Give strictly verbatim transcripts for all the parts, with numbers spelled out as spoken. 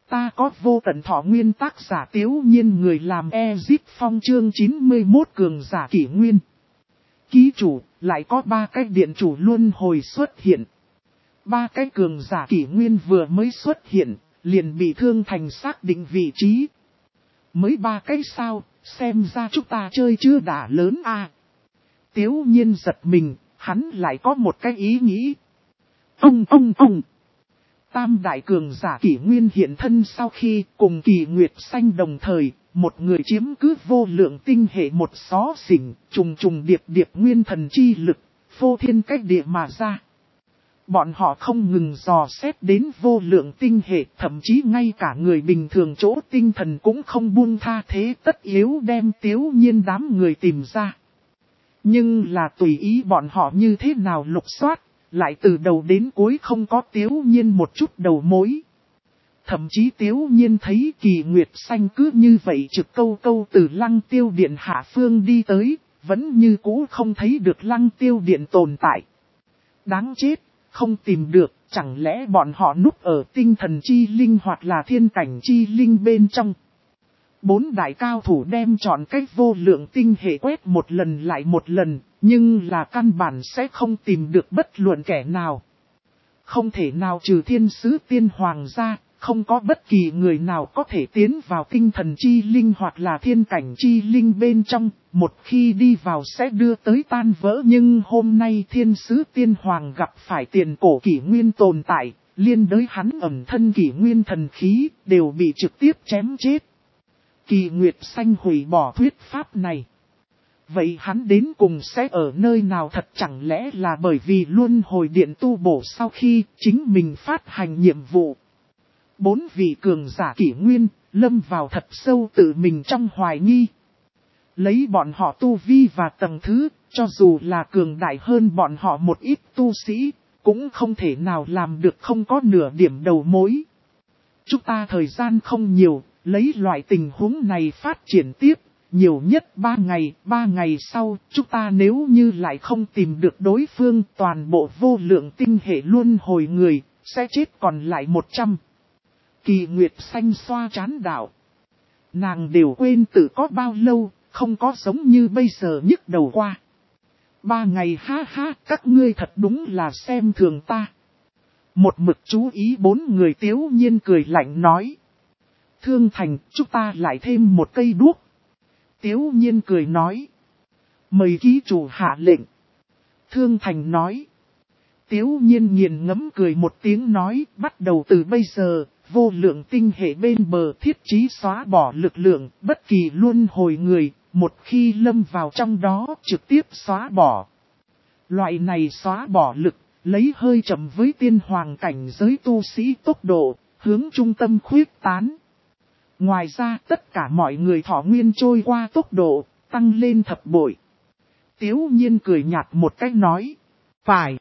Ta có vô tận thọ nguyên, tác giả Tiếu Nhiên, người làm Ezip Phong, chương chín mươi mốt cường giả kỷ nguyên. Ký chủ, lại có ba cái điện chủ luân hồi xuất hiện. Ba cái cường giả kỷ nguyên vừa mới xuất hiện, liền bị Thương Thành xác định vị trí. Mới ba cái sao, xem ra chúng ta chơi chưa đã lớn à. Tiếu Nhiên giật mình, hắn lại có một cái ý nghĩ. Ông ông ông. Tam đại cường giả kỷ nguyên hiện thân sau khi cùng Kỳ Nguyệt Xanh đồng thời, một người chiếm cứ vô lượng tinh hệ một xó xỉnh, trùng trùng điệp điệp nguyên thần chi lực, phô thiên cách địa mà ra. Bọn họ không ngừng dò xét đến vô lượng tinh hệ, thậm chí ngay cả người bình thường chỗ tinh thần cũng không buông tha, thế tất yếu đem Tiếu Nhiên đám người tìm ra. Nhưng là tùy ý bọn họ như thế nào lục soát, lại từ đầu đến cuối không có Tiếu Nhiên một chút đầu mối. Thậm chí Tiếu Nhiên thấy Kỳ Nguyệt Xanh cứ như vậy trực câu câu từ Lăng Tiêu Điện hạ phương đi tới, vẫn như cũ không thấy được Lăng Tiêu Điện tồn tại. Đáng chết, không tìm được, chẳng lẽ bọn họ núp ở tinh thần chi linh hoặc là thiên cảnh chi linh bên trong. Bốn đại cao thủ đem chọn cách vô lượng tinh hệ quét một lần lại một lần, nhưng là căn bản sẽ không tìm được bất luận kẻ nào. Không thể nào trừ thiên sứ tiên hoàng ra, không có bất kỳ người nào có thể tiến vào tinh thần chi linh hoặc là thiên cảnh chi linh bên trong, một khi đi vào sẽ đưa tới tan vỡ. Nhưng hôm nay thiên sứ tiên hoàng gặp phải tiền cổ kỷ nguyên tồn tại, liên đới hắn ẩn thân kỷ nguyên thần khí, đều bị trực tiếp chém chết. Kỳ Nguyệt Xanh hủy bỏ thuyết pháp này. Vậy hắn đến cùng sẽ ở nơi nào, thật chẳng lẽ là bởi vì luân hồi điện tu bổ sau khi chính mình phát hành nhiệm vụ. Bốn vị cường giả kỷ nguyên, lâm vào thật sâu tự mình trong hoài nghi. Lấy bọn họ tu vi và tầng thứ, cho dù là cường đại hơn bọn họ một ít tu sĩ, cũng không thể nào làm được không có nửa điểm đầu mối. Chúng ta thời gian không nhiều, lấy loại tình huống này phát triển tiếp, nhiều nhất ba ngày, ba ngày sau, chúng ta nếu như lại không tìm được đối phương, toàn bộ vô lượng tinh hệ luân hồi người, sẽ chết còn lại một trăm. Kỳ Nguyệt Xanh xoa trán đạo. Nàng đều quên tự có bao lâu, không có giống như bây giờ nhức đầu qua. Ba ngày, ha ha, các ngươi thật đúng là xem thường ta. Một mực chú ý bốn người Tiếu Nhiên cười lạnh nói. Thương Thành, chúng ta lại thêm một cây đuốc. Tiếu Nhiên cười nói. Mời ký chủ hạ lệnh. Thương Thành nói. Tiếu Nhiên nghiền ngẫm cười một tiếng nói, bắt đầu từ bây giờ, vô lượng tinh hệ bên bờ thiết trí xóa bỏ lực lượng, bất kỳ luân hồi người, một khi lâm vào trong đó trực tiếp xóa bỏ. Loại này xóa bỏ lực, lấy hơi chậm với tiên hoàng cảnh giới tu sĩ tốc độ, hướng trung tâm khuyết tán. Ngoài ra tất cả mọi người thọ nguyên trôi qua tốc độ, tăng lên thập bội. Tiếu Nhiên cười nhạt một cách nói. Phải.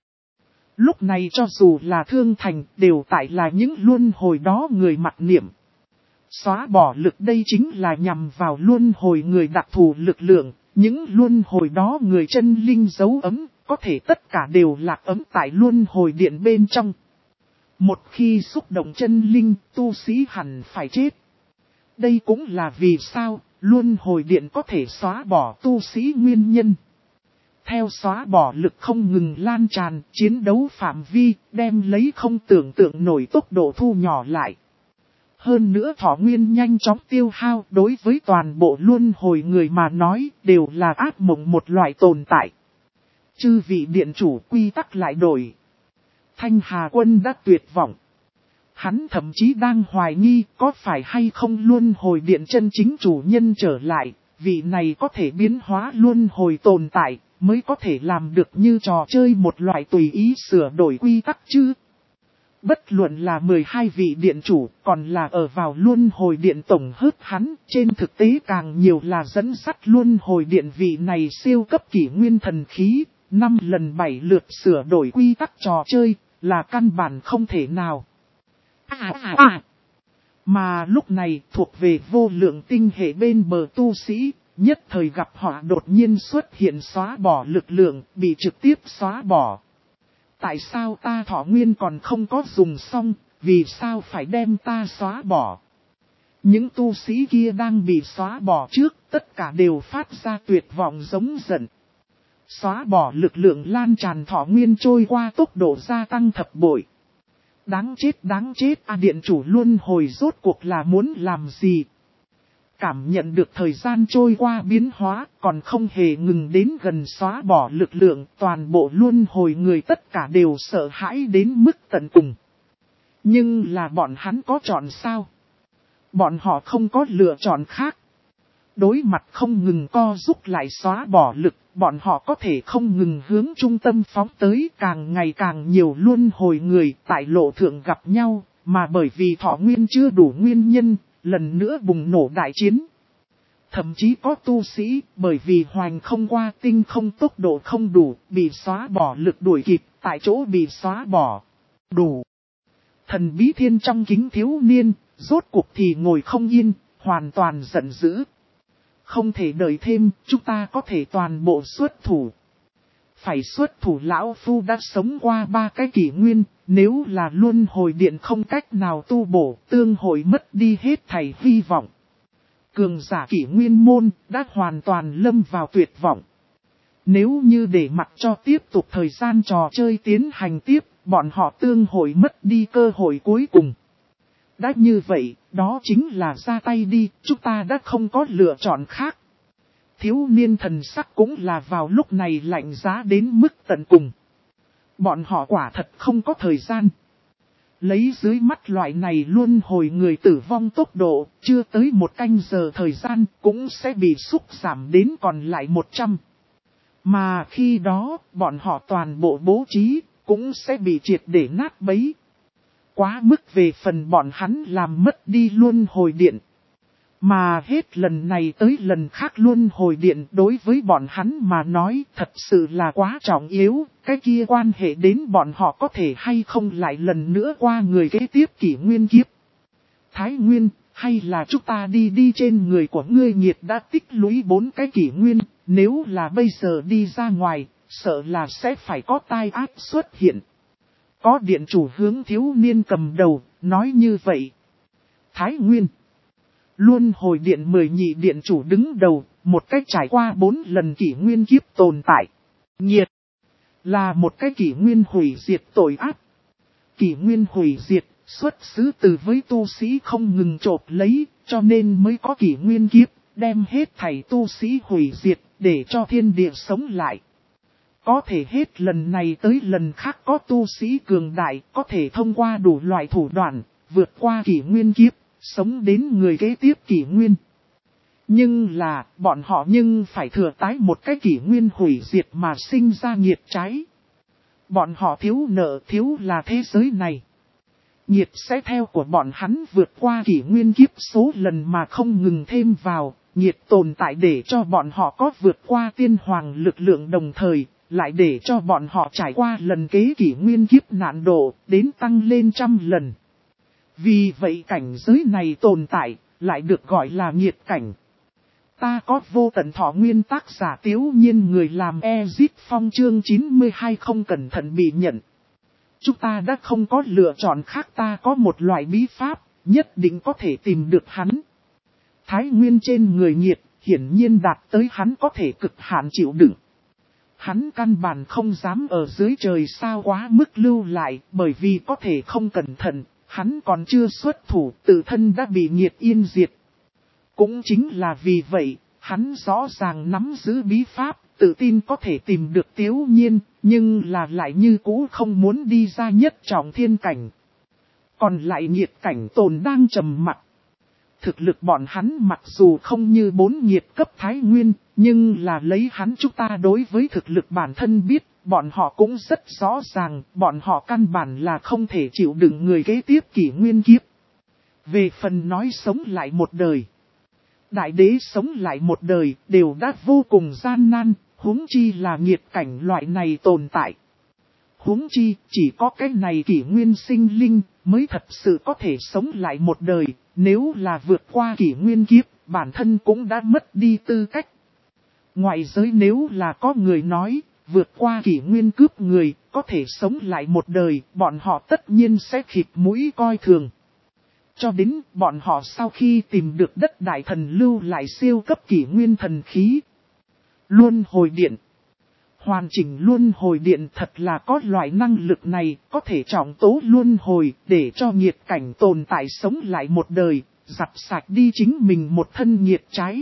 Lúc này cho dù là Thương Thành đều tại là những luân hồi đó người mặc niệm. Xóa bỏ lực đây chính là nhằm vào luân hồi người đặc thù lực lượng. Những luân hồi đó người chân linh dấu ấm, có thể tất cả đều lạc ấm tại luân hồi điện bên trong. Một khi xúc động chân linh, tu sĩ hẳn phải chết. Đây cũng là vì sao, luân hồi điện có thể xóa bỏ tu sĩ nguyên nhân. Theo xóa bỏ lực không ngừng lan tràn, chiến đấu phạm vi, đem lấy không tưởng tượng nổi tốc độ thu nhỏ lại. Hơn nữa thọ nguyên nhanh chóng tiêu hao đối với toàn bộ luân hồi người mà nói đều là ác mộng một loại tồn tại. Chư vị điện chủ quy tắc lại đổi. Thanh Hà Quân đã tuyệt vọng. Hắn thậm chí đang hoài nghi có phải hay không luân hồi điện chân chính chủ nhân trở lại, vị này có thể biến hóa luân hồi tồn tại, mới có thể làm được như trò chơi một loại tùy ý sửa đổi quy tắc chứ. Bất luận là mười hai vị điện chủ, còn là ở vào luân hồi điện tổng hớt hắn, trên thực tế càng nhiều là dẫn dắt luân hồi điện vị này siêu cấp kỷ nguyên thần khí, năm lần bảy lượt sửa đổi quy tắc trò chơi, là căn bản không thể nào. À, à, à. Mà lúc này thuộc về vô lượng tinh hệ bên bờ tu sĩ, nhất thời gặp họ đột nhiên xuất hiện xóa bỏ lực lượng, bị trực tiếp xóa bỏ. Tại sao ta thọ nguyên còn không có dùng xong, Vì sao phải đem ta xóa bỏ? Những tu sĩ kia đang bị xóa bỏ trước, tất cả đều phát ra tuyệt vọng giống giận. Xóa bỏ lực lượng lan tràn thọ nguyên trôi qua tốc độ gia tăng thập bội. Đáng chết đáng chết a điện chủ luân hồi rốt cuộc là muốn làm gì? Cảm nhận được thời gian trôi qua biến hóa, còn không hề ngừng đến gần xóa bỏ lực lượng, toàn bộ luân hồi người tất cả đều sợ hãi đến mức tận cùng. Nhưng là bọn hắn có chọn sao? Bọn họ không có lựa chọn khác. Đối mặt không ngừng co giúp lại xóa bỏ lực, bọn họ có thể không ngừng hướng trung tâm phóng tới, càng ngày càng nhiều luân hồi người tại lộ thượng gặp nhau, mà bởi vì thọ nguyên chưa đủ nguyên nhân, lần nữa bùng nổ đại chiến. Thậm chí có tu sĩ, bởi vì hoành không qua tinh không tốc độ không đủ, bị xóa bỏ lực đuổi kịp, tại chỗ bị xóa bỏ. Đủ. Thần bí thiên trong kính thiếu niên, rốt cuộc thì ngồi không yên, hoàn toàn giận dữ. Không thể đợi thêm, chúng ta có thể toàn bộ xuất thủ. Phải xuất thủ lão phu đã sống qua ba cái kỷ nguyên, nếu là luân hồi điện không cách nào tu bổ, tương hội mất đi hết thảy hy vọng. Cường giả kỷ nguyên môn đã hoàn toàn lâm vào tuyệt vọng. Nếu như để mặc cho tiếp tục thời gian trò chơi tiến hành tiếp, bọn họ tương hội mất đi cơ hội cuối cùng. Đã như vậy, đó chính là ra tay đi, chúng ta đã không có lựa chọn khác. Thiếu niên thần sắc cũng là vào lúc này lạnh giá đến mức tận cùng. Bọn họ quả thật không có thời gian. Lấy dưới mắt loại này luôn hồi người tử vong tốc độ, chưa tới một canh giờ thời gian cũng sẽ bị xúc giảm đến còn lại một trăm. Mà khi đó, bọn họ toàn bộ bố trí, cũng sẽ bị triệt để nát bấy. Quá mức về phần bọn hắn làm mất đi luân hồi điện. Mà hết lần này tới lần khác luân hồi điện đối với bọn hắn mà nói thật sự là quá trọng yếu. Cái kia quan hệ đến bọn họ có thể hay không lại lần nữa qua người kế tiếp kỷ nguyên kiếp. Thái Nguyên, hay là chúng ta đi đi trên người của ngươi nhiệt đã tích lũy bốn cái kỷ nguyên. Nếu là bây giờ đi ra ngoài, sợ là sẽ phải có tai ác xuất hiện. Có điện chủ hướng thiếu niên cầm đầu, nói như vậy. Thái Nguyên. Luân hồi điện mười nhị điện chủ đứng đầu, một cách trải qua bốn lần kỷ nguyên kiếp tồn tại. Nhiệt. Là một cái kỷ nguyên hủy diệt tội ác. Kỷ nguyên hủy diệt, xuất xứ từ với tu sĩ không ngừng chộp lấy, cho nên mới có kỷ nguyên kiếp, đem hết thảy tu sĩ hủy diệt, để cho thiên địa sống lại. Có thể hết lần này tới lần khác có tu sĩ cường đại, có thể thông qua đủ loại thủ đoạn, vượt qua kỷ nguyên kiếp, sống đến người kế tiếp kỷ nguyên. Nhưng là, bọn họ nhưng phải thừa tái một cái kỷ nguyên hủy diệt mà sinh ra nghiệt trái. Bọn họ thiếu nợ thiếu là thế giới này. Nhiệt sẽ theo của bọn hắn vượt qua kỷ nguyên kiếp số lần mà không ngừng thêm vào, nhiệt tồn tại để cho bọn họ có vượt qua tiên hoàng lực lượng đồng thời, lại để cho bọn họ trải qua lần kế kỷ nguyên kiếp nạn độ, đến tăng lên trăm lần. Vì vậy cảnh giới này tồn tại, lại được gọi là nhiệt cảnh. Ta có vô tận thọ nguyên tác giả Tiếu Nhiên người làm Ezip Phong chương chín mươi hai không cẩn thận bị nhận. Chúng ta đã không có lựa chọn khác, ta có một loại bí pháp, nhất định có thể tìm được hắn. Thái nguyên trên người nhiệt, hiển nhiên đạt tới hắn có thể cực hạn chịu đựng. Hắn căn bản không dám ở dưới trời sao quá mức lưu lại, bởi vì có thể không cẩn thận, hắn còn chưa xuất thủ, tự thân đã bị nhiệt yên diệt. Cũng chính là vì vậy, hắn rõ ràng nắm giữ bí pháp, tự tin có thể tìm được Tiếu Nhiên, nhưng là lại như cũ không muốn đi ra nhất trọng thiên cảnh. Còn lại nhiệt cảnh tồn đang trầm mặc. Thực lực bọn hắn mặc dù không như bốn nhiệt cấp Thái Nguyên, nhưng là lấy hắn chúng ta đối với thực lực bản thân biết, bọn họ cũng rất rõ ràng, bọn họ căn bản là không thể chịu đựng người kế tiếp kỷ nguyên kiếp. Về phần nói sống lại một đời. Đại đế sống lại một đời đều đã vô cùng gian nan, huống chi là nhiệt cảnh loại này tồn tại. Huống chi chỉ có cái này kỷ nguyên sinh linh mới thật sự có thể sống lại một đời, nếu là vượt qua kỷ nguyên kiếp, bản thân cũng đã mất đi tư cách. Ngoại giới nếu là có người nói, vượt qua kỷ nguyên cướp người, có thể sống lại một đời, bọn họ tất nhiên sẽ khịt mũi coi thường. Cho đến bọn họ sau khi tìm được đất đại thần lưu lại siêu cấp kỷ nguyên thần khí. Luân hồi điện. Hoàn chỉnh luân hồi điện thật là có loại năng lực này, có thể trọng tố luân hồi để cho nghiệt cảnh tồn tại sống lại một đời, giặt sạch đi chính mình một thân nghiệt trái.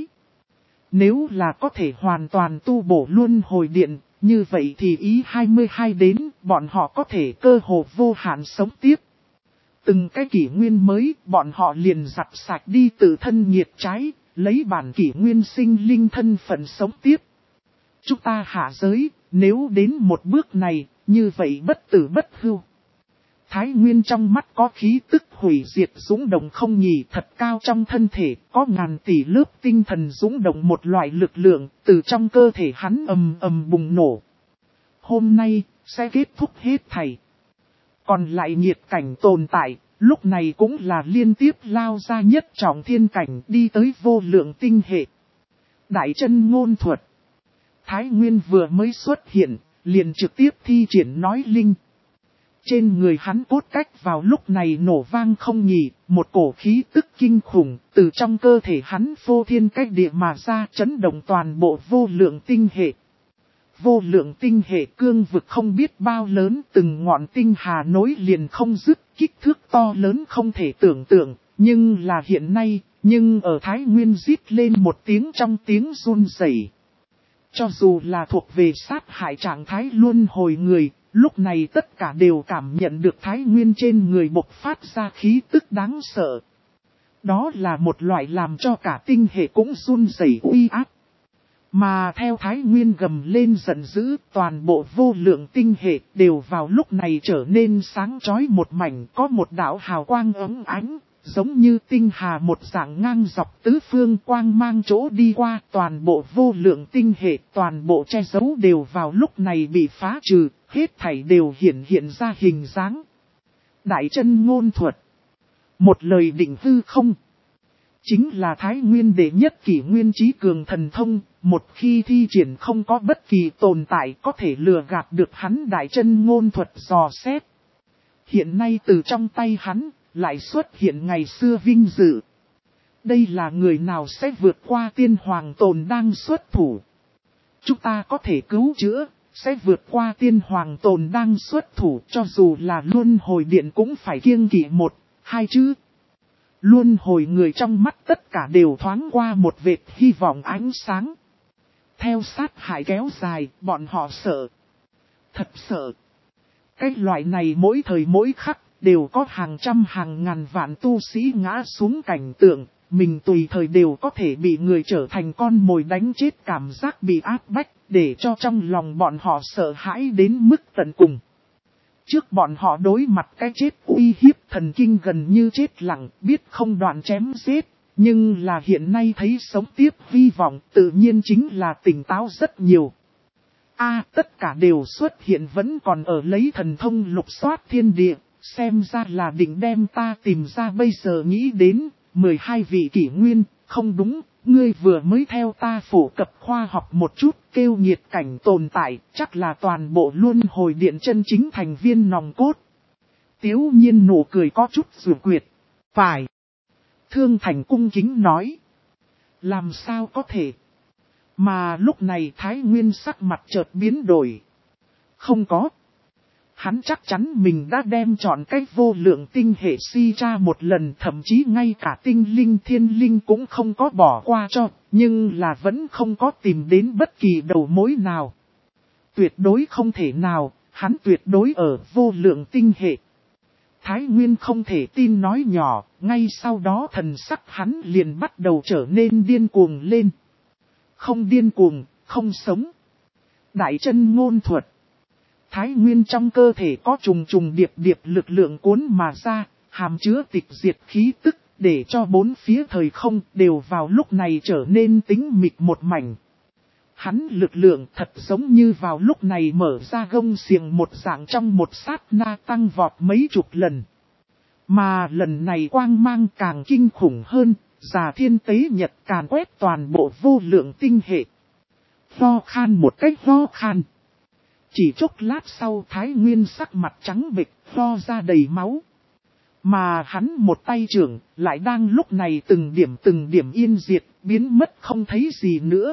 Nếu là có thể hoàn toàn tu bổ luân hồi điện, như vậy thì ý hai mươi hai đến, bọn họ có thể cơ hồ vô hạn sống tiếp. Từng cái kỷ nguyên mới, bọn họ liền giặt sạch đi tự thân nghiệt trái, lấy bản kỷ nguyên sinh linh thân phận sống tiếp. Chúng ta hạ giới, nếu đến một bước này, như vậy bất tử bất hưu. Thái Nguyên trong mắt có khí tức hủy diệt dũng động không nhỉ, thật cao trong thân thể, có ngàn tỷ lớp tinh thần dũng động một loại lực lượng, từ trong cơ thể hắn ầm ầm bùng nổ. Hôm nay, sẽ kết thúc hết thảy. Còn lại nhiệt cảnh tồn tại, lúc này cũng là liên tiếp lao ra nhất trọng thiên cảnh đi tới vô lượng tinh hệ. Đại chân ngôn thuật. Thái Nguyên vừa mới xuất hiện, liền trực tiếp thi triển nói linh. Trên người hắn cốt cách vào lúc này nổ vang không nhỉ, một cổ khí tức kinh khủng, từ trong cơ thể hắn phô thiên cách địa mà ra chấn động toàn bộ vô lượng tinh hệ. Vô lượng tinh hệ cương vực không biết bao lớn, từng ngọn tinh hà nối liền không dứt, kích thước to lớn không thể tưởng tượng, nhưng là hiện nay, nhưng ở Thái Nguyên rít lên một tiếng trong tiếng run rẩy. Cho dù là thuộc về sát hại trạng thái luân hồi người, lúc này tất cả đều cảm nhận được Thái Nguyên trên người bộc phát ra khí tức đáng sợ. Đó là một loại làm cho cả tinh hệ cũng run rẩy uy áp. Mà theo Thái Nguyên gầm lên giận dữ, toàn bộ vô lượng tinh hệ đều vào lúc này trở nên sáng chói một mảnh, có một đạo hào quang ấm ánh, giống như tinh hà một dạng ngang dọc tứ phương quang mang chỗ đi qua, toàn bộ vô lượng tinh hệ, toàn bộ che giấu đều vào lúc này bị phá trừ, hết thảy đều hiện hiện ra hình dáng. Đại chân ngôn thuật. Một lời định hư không. Chính là Thái Nguyên đệ nhất kỷ nguyên trí cường thần thông, một khi thi triển không có bất kỳ tồn tại có thể lừa gạt được hắn đại chân ngôn thuật dò xét. Hiện nay từ trong tay hắn, lại xuất hiện ngày xưa vinh dự. Đây là người nào sẽ vượt qua tiên hoàng tồn đang xuất thủ. Chúng ta có thể cứu chữa, sẽ vượt qua tiên hoàng tồn đang xuất thủ, cho dù là luân hồi điện cũng phải kiêng kỵ một, hai chữ. Luân hồi người trong mắt tất cả đều thoáng qua một vệt hy vọng ánh sáng. Theo sát hại kéo dài, bọn họ sợ. Thật sợ. Cái loại này mỗi thời mỗi khắc, đều có hàng trăm hàng ngàn vạn tu sĩ ngã xuống cảnh tượng, mình tùy thời đều có thể bị người trở thành con mồi đánh chết, cảm giác bị áp bách, để cho trong lòng bọn họ sợ hãi đến mức tận cùng. Trước bọn họ đối mặt cái chết uy hiếp thần kinh gần như chết lặng, biết không đoạn chém giết, nhưng là hiện nay thấy sống tiếp hy vọng tự nhiên chính là tỉnh táo rất nhiều. A, tất cả đều xuất hiện vẫn còn ở lấy thần thông lục soát thiên địa, xem ra là định đem ta tìm ra bây giờ nghĩ đến, mười hai vị kỷ nguyên, không đúng, ngươi vừa mới theo ta phổ cập khoa học một chút, kêu nhiệt cảnh tồn tại, chắc là toàn bộ luân hồi điện chân chính thành viên nòng cốt. Tiếu nhiên nụ cười có chút rủ quyệt. Phải. Thương Thành cung kính nói. Làm sao có thể. Mà lúc này Thái Nguyên sắc mặt chợt biến đổi. Không có. Hắn chắc chắn mình đã đem chọn cách vô lượng tinh hệ si tra một lần, thậm chí ngay cả tinh linh thiên linh cũng không có bỏ qua cho, nhưng là vẫn không có tìm đến bất kỳ đầu mối nào. Tuyệt đối không thể nào, hắn tuyệt đối ở vô lượng tinh hệ. Thái Nguyên không thể tin nói nhỏ, ngay sau đó thần sắc hắn liền bắt đầu trở nên điên cuồng lên. Không điên cuồng, không sống. Đại chân ngôn thuật. Thái Nguyên trong cơ thể có trùng trùng điệp điệp lực lượng cuốn mà ra, hàm chứa tịch diệt khí tức, để cho bốn phía thời không đều vào lúc này trở nên tĩnh mịch một mảnh. Hắn lực lượng thật giống như vào lúc này mở ra gông xiềng một dạng trong một sát na tăng vọt mấy chục lần. Mà lần này quang mang càng kinh khủng hơn, già thiên tế nhật càn quét toàn bộ vô lượng tinh hệ. Ho khan một cách ho khan. Chỉ chốc lát sau Thái Nguyên sắc mặt trắng bệch, lo ra đầy máu. Mà hắn một tay trưởng, lại đang lúc này từng điểm từng điểm yên diệt, biến mất không thấy gì nữa.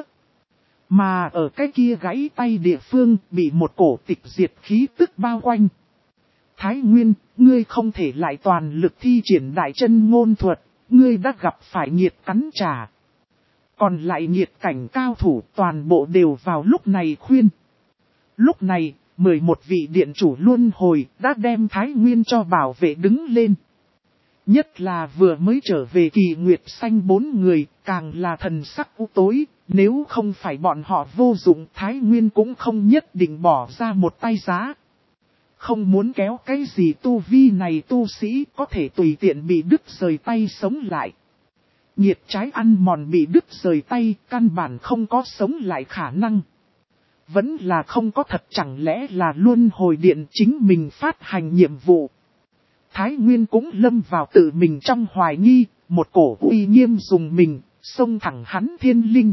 Mà ở cái kia gãy tay địa phương, bị một cổ tịch diệt khí tức bao quanh. Thái Nguyên, ngươi không thể lại toàn lực thi triển đại chân ngôn thuật, ngươi đã gặp phải nghiệt cắn trả. Còn lại nghiệt cảnh cao thủ toàn bộ đều vào lúc này khuyên. Lúc này, mười một vị điện chủ luân hồi đã đem Thái Nguyên cho bảo vệ đứng lên. Nhất là vừa mới trở về Kỳ Nguyệt Xanh bốn người, càng là thần sắc u tối, nếu không phải bọn họ vô dụng Thái Nguyên cũng không nhất định bỏ ra một tay giá. Không muốn kéo cái gì tu vi này tu sĩ có thể tùy tiện bị đứt rời tay sống lại. Nhiệt trái ăn mòn bị đứt rời tay, căn bản không có sống lại khả năng. Vẫn là không có thật, chẳng lẽ là luân hồi điện chính mình phát hành nhiệm vụ. Thái Nguyên cũng lâm vào tự mình trong hoài nghi, một cổ uy nghiêm dùng mình, xông thẳng hắn thiên linh.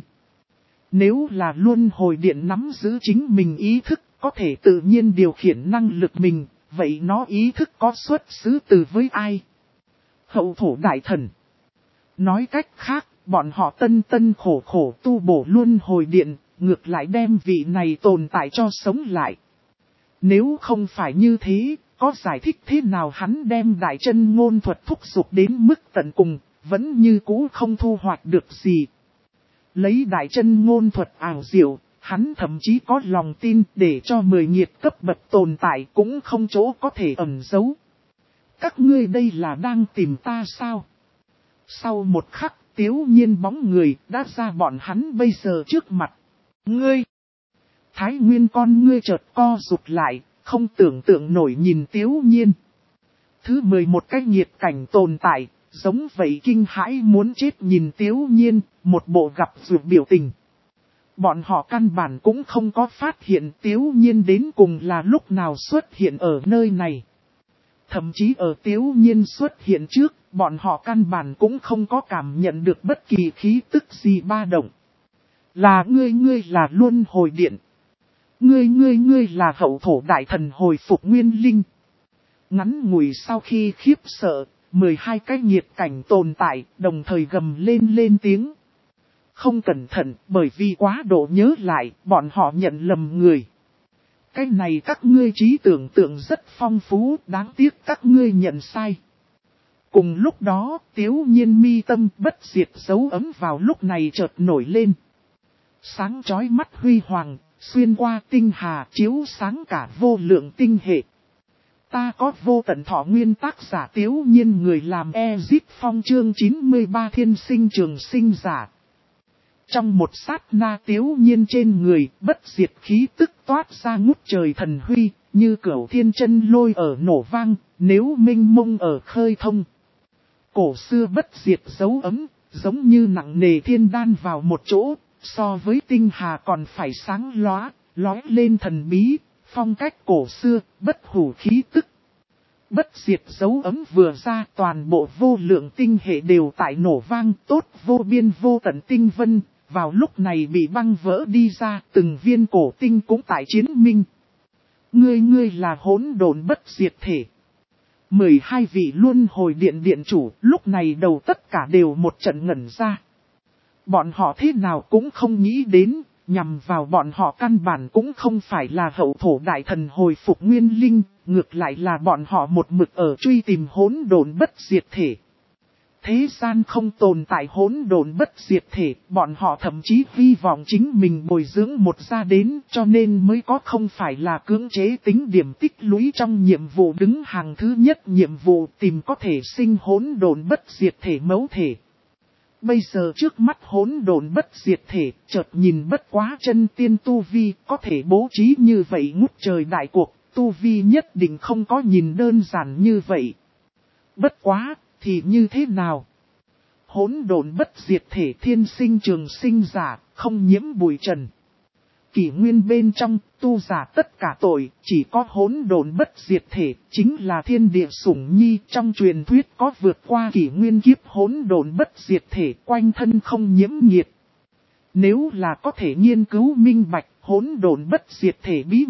Nếu là luân hồi điện nắm giữ chính mình ý thức, có thể tự nhiên điều khiển năng lực mình, vậy nó ý thức có xuất xứ từ với ai? Hậu thổ đại thần. Nói cách khác, bọn họ tân tân khổ khổ tu bổ luân hồi điện, ngược lại đem vị này tồn tại cho sống lại. Nếu không phải như thế, có giải thích thế nào hắn đem đại chân ngôn thuật thúc giục đến mức tận cùng, vẫn như cũ không thu hoạch được gì. Lấy đại chân ngôn thuật ảo diệu, hắn thậm chí có lòng tin để cho mười nghiệt cấp bậc tồn tại cũng không chỗ có thể ẩn giấu. Các ngươi đây là đang tìm ta sao? Sau một khắc, Tiếu Nhiên bóng người đã ra bọn hắn bây giờ trước mặt. Ngươi! Thái Nguyên con ngươi chợt co rụt lại, không tưởng tượng nổi nhìn Tiếu Nhiên. Thứ mười một cái nghiệt cảnh tồn tại, giống vậy kinh hãi muốn chết nhìn Tiếu Nhiên, một bộ gặp dược biểu tình. Bọn họ căn bản cũng không có phát hiện Tiếu Nhiên đến cùng là lúc nào xuất hiện ở nơi này. Thậm chí ở Tiếu Nhiên xuất hiện trước, bọn họ căn bản cũng không có cảm nhận được bất kỳ khí tức gì ba động. Là ngươi ngươi là luân hồi điện. Ngươi ngươi ngươi là hậu thổ đại thần hồi phục nguyên linh. Ngắn ngủi sau khi khiếp sợ, mười hai cái nghiệt cảnh tồn tại đồng thời gầm lên lên tiếng. Không cẩn thận bởi vì quá độ nhớ lại bọn họ nhận lầm người. Cái này các ngươi trí tưởng tượng rất phong phú, đáng tiếc các ngươi nhận sai. Cùng lúc đó, Tiếu Nhiên mi tâm bất diệt dấu ấm vào lúc này chợt nổi lên. Sáng chói mắt huy hoàng, xuyên qua tinh hà chiếu sáng cả vô lượng tinh hệ. Ta có vô tận thọ nguyên tác giả Tiếu Nhiên người làm Ezip Phong chương chín mươi ba thiên sinh trường sinh giả. Trong một sát na Tiếu Nhiên trên người, bất diệt khí tức toát ra ngút trời thần huy, như cửu thiên chân lôi ở nổ vang, nếu minh mông ở khơi thông. Cổ xưa bất diệt dấu ấm, giống như nặng nề thiên đan vào một chỗ, so với tinh hà còn phải sáng lóa, lói lên thần bí, phong cách cổ xưa, bất hủ khí tức. Bất diệt dấu ấm vừa ra, toàn bộ vô lượng tinh hệ đều tại nổ vang, tốt vô biên vô tận tinh vân, vào lúc này bị băng vỡ đi ra, từng viên cổ tinh cũng tại chiến minh. Ngươi ngươi là hỗn độn bất diệt thể. mười hai vị luân hồi điện điện chủ, lúc này đầu tất cả đều một trận ngẩn ra. Bọn họ thế nào cũng không nghĩ đến, nhằm vào bọn họ căn bản cũng không phải là hậu thổ đại thần hồi phục nguyên linh, ngược lại là bọn họ một mực ở truy tìm hỗn độn bất diệt thể. Thế gian không tồn tại hỗn độn bất diệt thể, bọn họ thậm chí hy vọng chính mình bồi dưỡng một ra đến, cho nên mới có không phải là cưỡng chế tính điểm tích lũy trong nhiệm vụ đứng hàng thứ nhất nhiệm vụ tìm có thể sinh hỗn độn bất diệt thể mẫu thể. Bây giờ trước mắt hỗn độn bất diệt thể, chợt nhìn bất quá chân tiên tu vi, có thể bố trí như vậy ngút trời đại cuộc, tu vi nhất định không có nhìn đơn giản như vậy. Bất quá, thì như thế nào? Hỗn độn bất diệt thể thiên sinh trường sinh giả, không nhiễm bụi trần. Kỷ nguyên bên trong, tu giả tất cả tội, chỉ có hỗn độn bất diệt thể, chính là thiên địa sủng nhi. Trong truyền thuyết có vượt qua kỷ nguyên kiếp hỗn độn bất diệt thể, quanh thân không nhiễm nhiệt. Nếu là có thể nghiên cứu minh bạch hỗn độn bất diệt thể bí mật,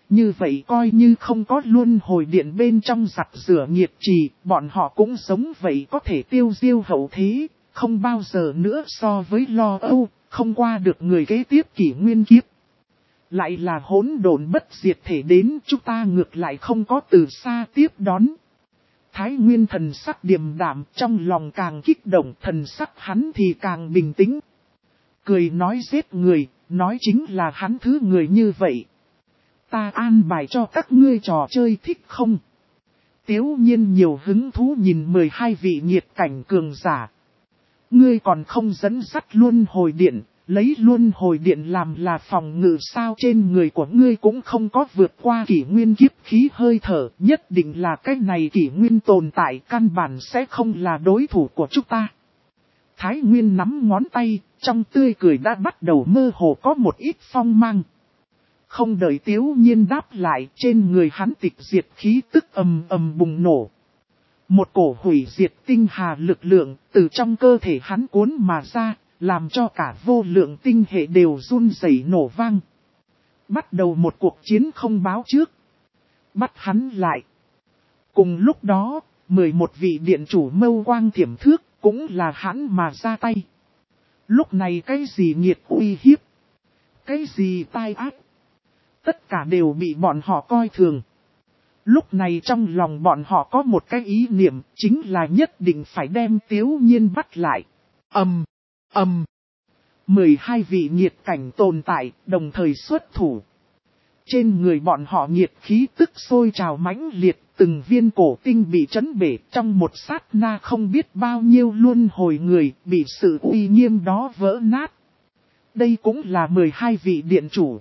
như vậy coi như không có luân hồi điện bên trong giặt rửa nghiệt trì, bọn họ cũng sống vậy có thể tiêu diêu hậu thế, không bao giờ nữa so với lo âu, không qua được người kế tiếp kỷ nguyên kiếp. Lại là hỗn độn bất diệt thể đến, chúng ta ngược lại không có từ xa tiếp đón. Thái Nguyên thần sắc điềm đạm, trong lòng càng kích động, thần sắc hắn thì càng bình tĩnh. Cười nói giết người, nói chính là hắn thứ người như vậy. Ta an bài cho các ngươi trò chơi thích không? Tiếu nhiên nhiều hứng thú nhìn mười hai vị nhiệt cảnh cường giả. Ngươi còn không dẫn dắt luân hồi điện, lấy luân hồi điện làm là phòng ngự sao, trên người của ngươi cũng không có vượt qua kỷ nguyên kiếp khí hơi thở, nhất định là cái này kỷ nguyên tồn tại, căn bản sẽ không là đối thủ của chúng ta. Thái Nguyên nắm ngón tay, trong tươi cười đã bắt đầu mơ hồ có một ít phong mang. Không đợi Tiếu Nhiên đáp lại, trên người hắn tịch diệt khí tức ầm ầm bùng nổ. Một cổ hủy diệt tinh hà lực lượng từ trong cơ thể hắn cuốn mà ra, làm cho cả vô lượng tinh hệ đều run rẩy nổ vang. Bắt đầu một cuộc chiến không báo trước. Bắt hắn lại. Cùng lúc đó, mười một vị điện chủ mâu quang thiểm thước cũng là hắn mà ra tay. Lúc này cái gì nghiệt uy hiếp, cái gì tai ác, tất cả đều bị bọn họ coi thường. Lúc này trong lòng bọn họ có một cái ý niệm, chính là nhất định phải đem Tiếu Nhiên bắt lại. Ầm, ầm. mười hai vị nhiệt cảnh tồn tại, đồng thời xuất thủ. Trên người bọn họ nhiệt khí tức sôi trào mãnh liệt, từng viên cổ tinh bị chấn bể, trong một sát na không biết bao nhiêu luân hồi người bị sự uy nghiêm đó vỡ nát. Đây cũng là mười hai vị điện chủ.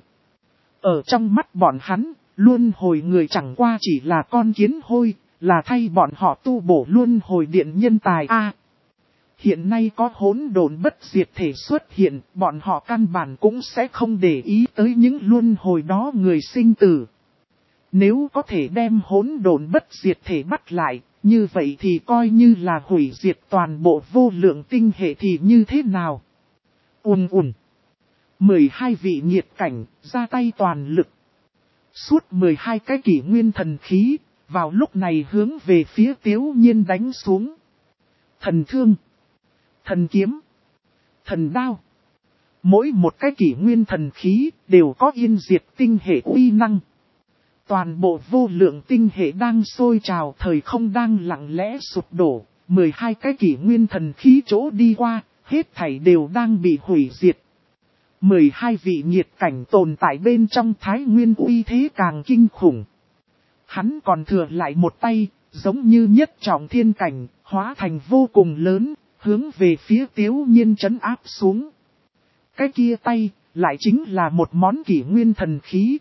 Ở trong mắt bọn hắn, luân hồi người chẳng qua chỉ là con kiến hôi, là thay bọn họ tu bổ luân hồi điện nhân tài a. Hiện nay có hỗn độn bất diệt thể xuất hiện, bọn họ căn bản cũng sẽ không để ý tới những luân hồi đó người sinh tử. Nếu có thể đem hỗn độn bất diệt thể bắt lại, như vậy thì coi như là hủy diệt toàn bộ vô lượng tinh hệ thì như thế nào? Ùn ùn. mười hai vị nhiệt cảnh, ra tay toàn lực. Suốt mười hai cái kỷ nguyên thần khí, vào lúc này hướng về phía Tiếu Nhiên đánh xuống. Thần thương, thần kiếm, thần đao. Mỗi một cái kỷ nguyên thần khí đều có yên diệt tinh hệ uy năng. Toàn bộ vô lượng tinh hệ đang sôi trào, thời không đang lặng lẽ sụp đổ. mười hai cái kỷ nguyên thần khí chỗ đi qua, hết thảy đều đang bị hủy diệt. mười hai vị nhiệt cảnh tồn tại bên trong Thái Nguyên uy thế càng kinh khủng. Hắn còn thừa lại một tay, giống như nhất trọng thiên cảnh, hóa thành vô cùng lớn, hướng về phía Tiếu Nhiên trấn áp xuống. Cái kia tay, lại chính là một món kỷ nguyên thần khí.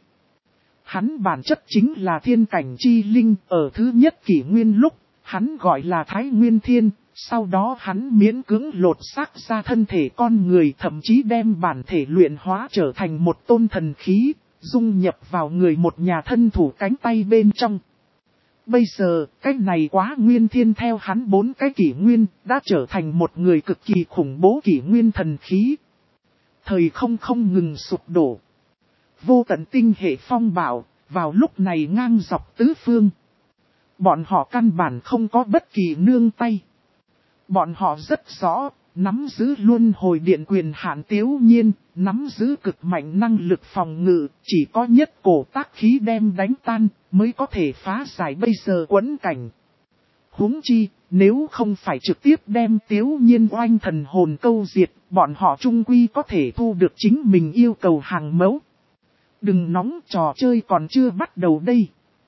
Hắn bản chất chính là thiên cảnh chi linh, ở thứ nhất kỷ nguyên lúc, hắn gọi là Thái Nguyên Thiên. Sau đó hắn miễn cưỡng lột xác ra thân thể con người, thậm chí đem bản thể luyện hóa trở thành một tôn thần khí, dung nhập vào người một nhà thân thủ cánh tay bên trong. Bây giờ, cái này quá nguyên thiên theo hắn bốn cái kỷ nguyên, đã trở thành một người cực kỳ khủng bố kỷ nguyên thần khí. Thời không không ngừng sụp đổ. Vô tận tinh hệ phong bạo, vào lúc này ngang dọc tứ phương. Bọn họ căn bản không có bất kỳ nương tay. Bọn họ rất rõ, nắm giữ luân hồi điện quyền hạn Tiếu Nhiên, nắm giữ cực mạnh năng lực phòng ngự, chỉ có nhất cổ tác khí đem đánh tan, mới có thể phá giải bây giờ quẫn cảnh. Huống chi, nếu không phải trực tiếp đem Tiếu Nhiên oanh thần hồn câu diệt, bọn họ chung quy có thể thu được chính mình yêu cầu hàng mẫu. Đừng nóng, trò chơi còn chưa bắt đầu đây.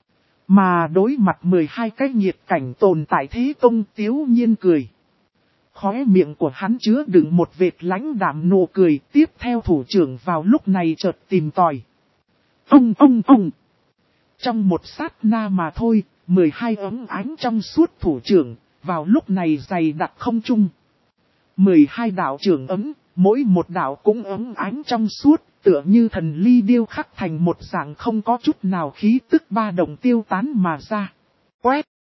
Mà đối mặt mười hai cái nhiệt cảnh tồn tại thế công, Tiếu Nhiên cười. Khóe miệng của hắn chứa đựng một vệt lãnh đạm nụ cười, tiếp theo thủ trưởng vào lúc này chợt tìm tòi. Ông ông ông. Trong một sát na mà thôi, mười hai ống ánh trong suốt thủ trưởng, vào lúc này dày đặc không trung. mười hai đạo trưởng ấm, mỗi một đạo cũng ống ánh trong suốt, tựa như thần ly điêu khắc thành một dạng không có chút nào khí tức ba động tiêu tán mà ra. Quét.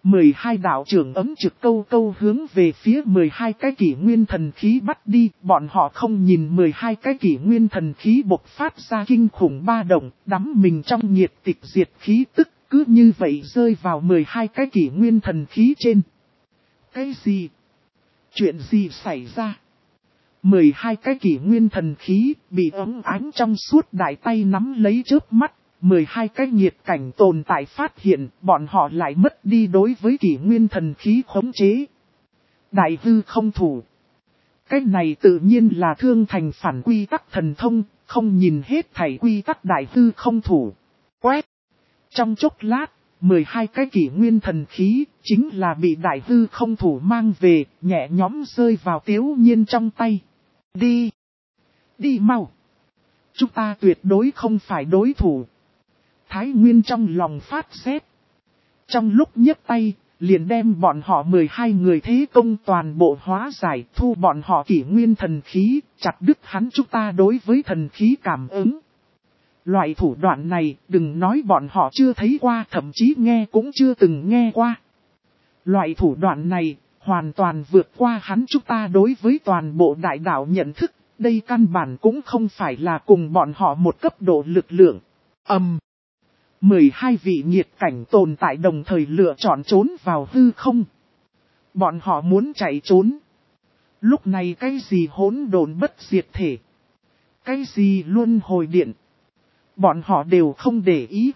mười hai đạo trưởng ấm trực câu câu hướng về phía mười hai cái kỷ nguyên thần khí bắt đi. Bọn họ không nhìn mười hai cái kỷ nguyên thần khí bộc phát ra kinh khủng ba động, đắm mình trong nhiệt tịch diệt khí tức, cứ như vậy rơi vào mười hai cái kỷ nguyên thần khí trên. Cái gì? Chuyện gì xảy ra? mười hai cái kỷ nguyên thần khí bị ấm ánh trong suốt đại tay nắm lấy chớp mắt. mười hai cái nhiệt cảnh tồn tại phát hiện, bọn họ lại mất đi đối với kỷ nguyên thần khí khống chế. Đại hư không thủ. Cái này tự nhiên là thương thành phản quy tắc thần thông, không nhìn hết thảy quy tắc đại hư không thủ. Quét. Trong chốc lát, mười hai cái kỷ nguyên thần khí, chính là bị đại hư không thủ mang về, nhẹ nhõm rơi vào Tiếu Nhiên trong tay. Đi. Đi mau. Chúng ta tuyệt đối không phải đối thủ. Thái Nguyên trong lòng phát rét. Trong lúc nhấc tay, liền đem bọn họ mười hai người thế công toàn bộ hóa giải, thu bọn họ kỷ nguyên thần khí, chặt đứt hắn chúng ta đối với thần khí cảm ứng. Loại thủ đoạn này, đừng nói bọn họ chưa thấy qua, thậm chí nghe cũng chưa từng nghe qua. Loại thủ đoạn này, hoàn toàn vượt qua hắn chúng ta đối với toàn bộ đại đạo nhận thức, đây căn bản cũng không phải là cùng bọn họ một cấp độ lực lượng. Ầm. mười hai vị nhiệt cảnh tồn tại đồng thời lựa chọn trốn vào hư không. Bọn họ muốn chạy trốn. Lúc này cái gì hỗn độn bất diệt thể. Cái gì luân hồi điện. Bọn họ đều không để ý.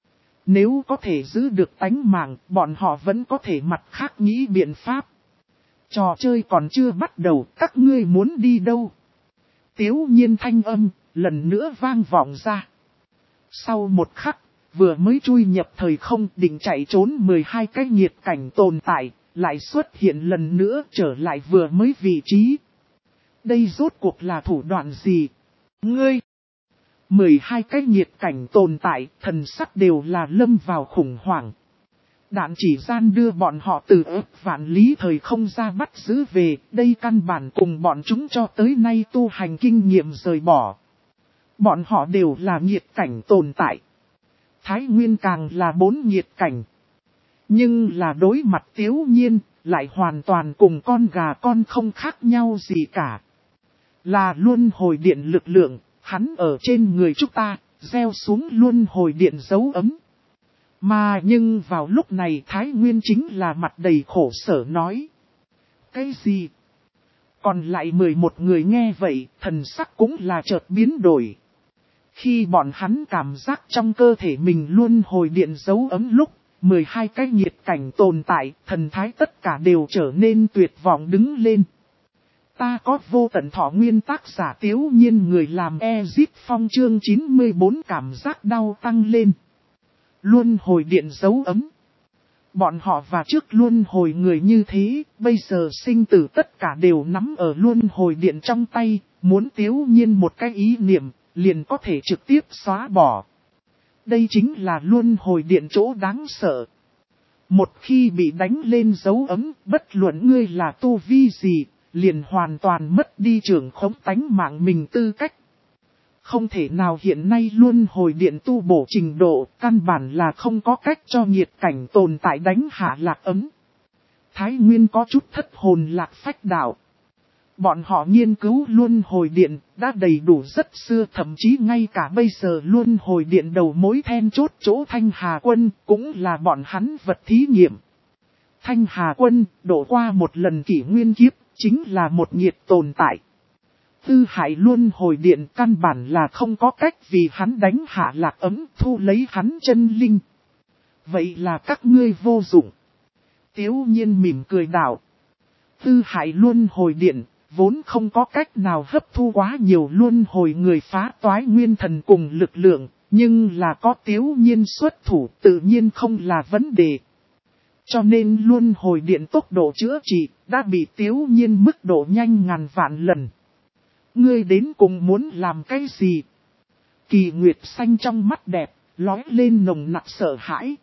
Nếu có thể giữ được tánh mạng, bọn họ vẫn có thể mặt khác nghĩ biện pháp. Trò chơi còn chưa bắt đầu, các ngươi muốn đi đâu? Tiếu Nhiên thanh âm, lần nữa vang vọng ra. Sau một khắc, vừa mới chui nhập thời không định chạy trốn mười hai cái nhiệt cảnh tồn tại, lại xuất hiện lần nữa trở lại vừa mới vị trí. Đây rốt cuộc là thủ đoạn gì? Ngươi! mười hai cái nhiệt cảnh tồn tại, thần sắc đều là lâm vào khủng hoảng. Đạn chỉ gian đưa bọn họ từ ức vạn lý thời không ra bắt giữ về, đây căn bản cùng bọn chúng cho tới nay tu hành kinh nghiệm rời bỏ. Bọn họ đều là nhiệt cảnh tồn tại. Thái Nguyên càng là bốn nhiệt cảnh. Nhưng là đối mặt Tiếu Nhiên, lại hoàn toàn cùng con gà con không khác nhau gì cả. Là luân hồi điện lực lượng, hắn ở trên người chúng ta, gieo xuống luân hồi điện dấu ấm. Mà nhưng vào lúc này Thái Nguyên chính là mặt đầy khổ sở nói. Cái gì? Còn lại mười một người nghe vậy, thần sắc cũng là chợt biến đổi. Khi bọn hắn cảm giác trong cơ thể mình luôn hồi điện dấu ấm lúc, mười hai cái nhiệt cảnh tồn tại, thần thái tất cả đều trở nên tuyệt vọng đứng lên. Ta có vô tận thọ nguyên tác giả Tiếu Nhiên người làm Ezip Phong chương chín mươi bốn cảm giác đau tăng lên. Luân hồi điện dấu ấm. Bọn họ và trước luân hồi người như thế, bây giờ sinh tử tất cả đều nắm ở luân hồi điện trong tay, muốn Tiếu Nhiên một cái ý niệm, liền có thể trực tiếp xóa bỏ. Đây chính là luân hồi điện chỗ đáng sợ. Một khi bị đánh lên dấu ấm, bất luận ngươi là tu vi gì, liền hoàn toàn mất đi trưởng khống tánh mạng mình tư cách. Không thể nào hiện nay luân hồi điện tu bổ trình độ, căn bản là không có cách cho nhiệt cảnh tồn tại đánh hạ lạc ấm. Thái Nguyên có chút thất hồn lạc phách đạo. Bọn họ nghiên cứu luân hồi điện đã đầy đủ rất xưa, thậm chí ngay cả bây giờ luân hồi điện đầu mối then chốt chỗ Thanh Hà Quân cũng là bọn hắn vật thí nghiệm. Thanh Hà Quân đổ qua một lần kỷ nguyên kiếp, chính là một nhiệt tồn tại. Tư hại luân hồi điện căn bản là không có cách vì hắn đánh hạ lạc ấm thu lấy hắn chân linh. Vậy là các ngươi vô dụng. Tiếu Nhiên mỉm cười đạo. Tư hại luân hồi điện vốn không có cách nào hấp thu quá nhiều luân hồi người phá toái nguyên thần cùng lực lượng, nhưng là có Tiếu Nhiên xuất thủ tự nhiên không là vấn đề. Cho nên luân hồi điện tốc độ chữa trị đã bị Tiếu Nhiên mức độ nhanh ngàn vạn lần. Ngươi đến cùng muốn làm cái gì? Kỳ Nguyệt xanh trong mắt đẹp, lóe lên nồng nặc sợ hãi.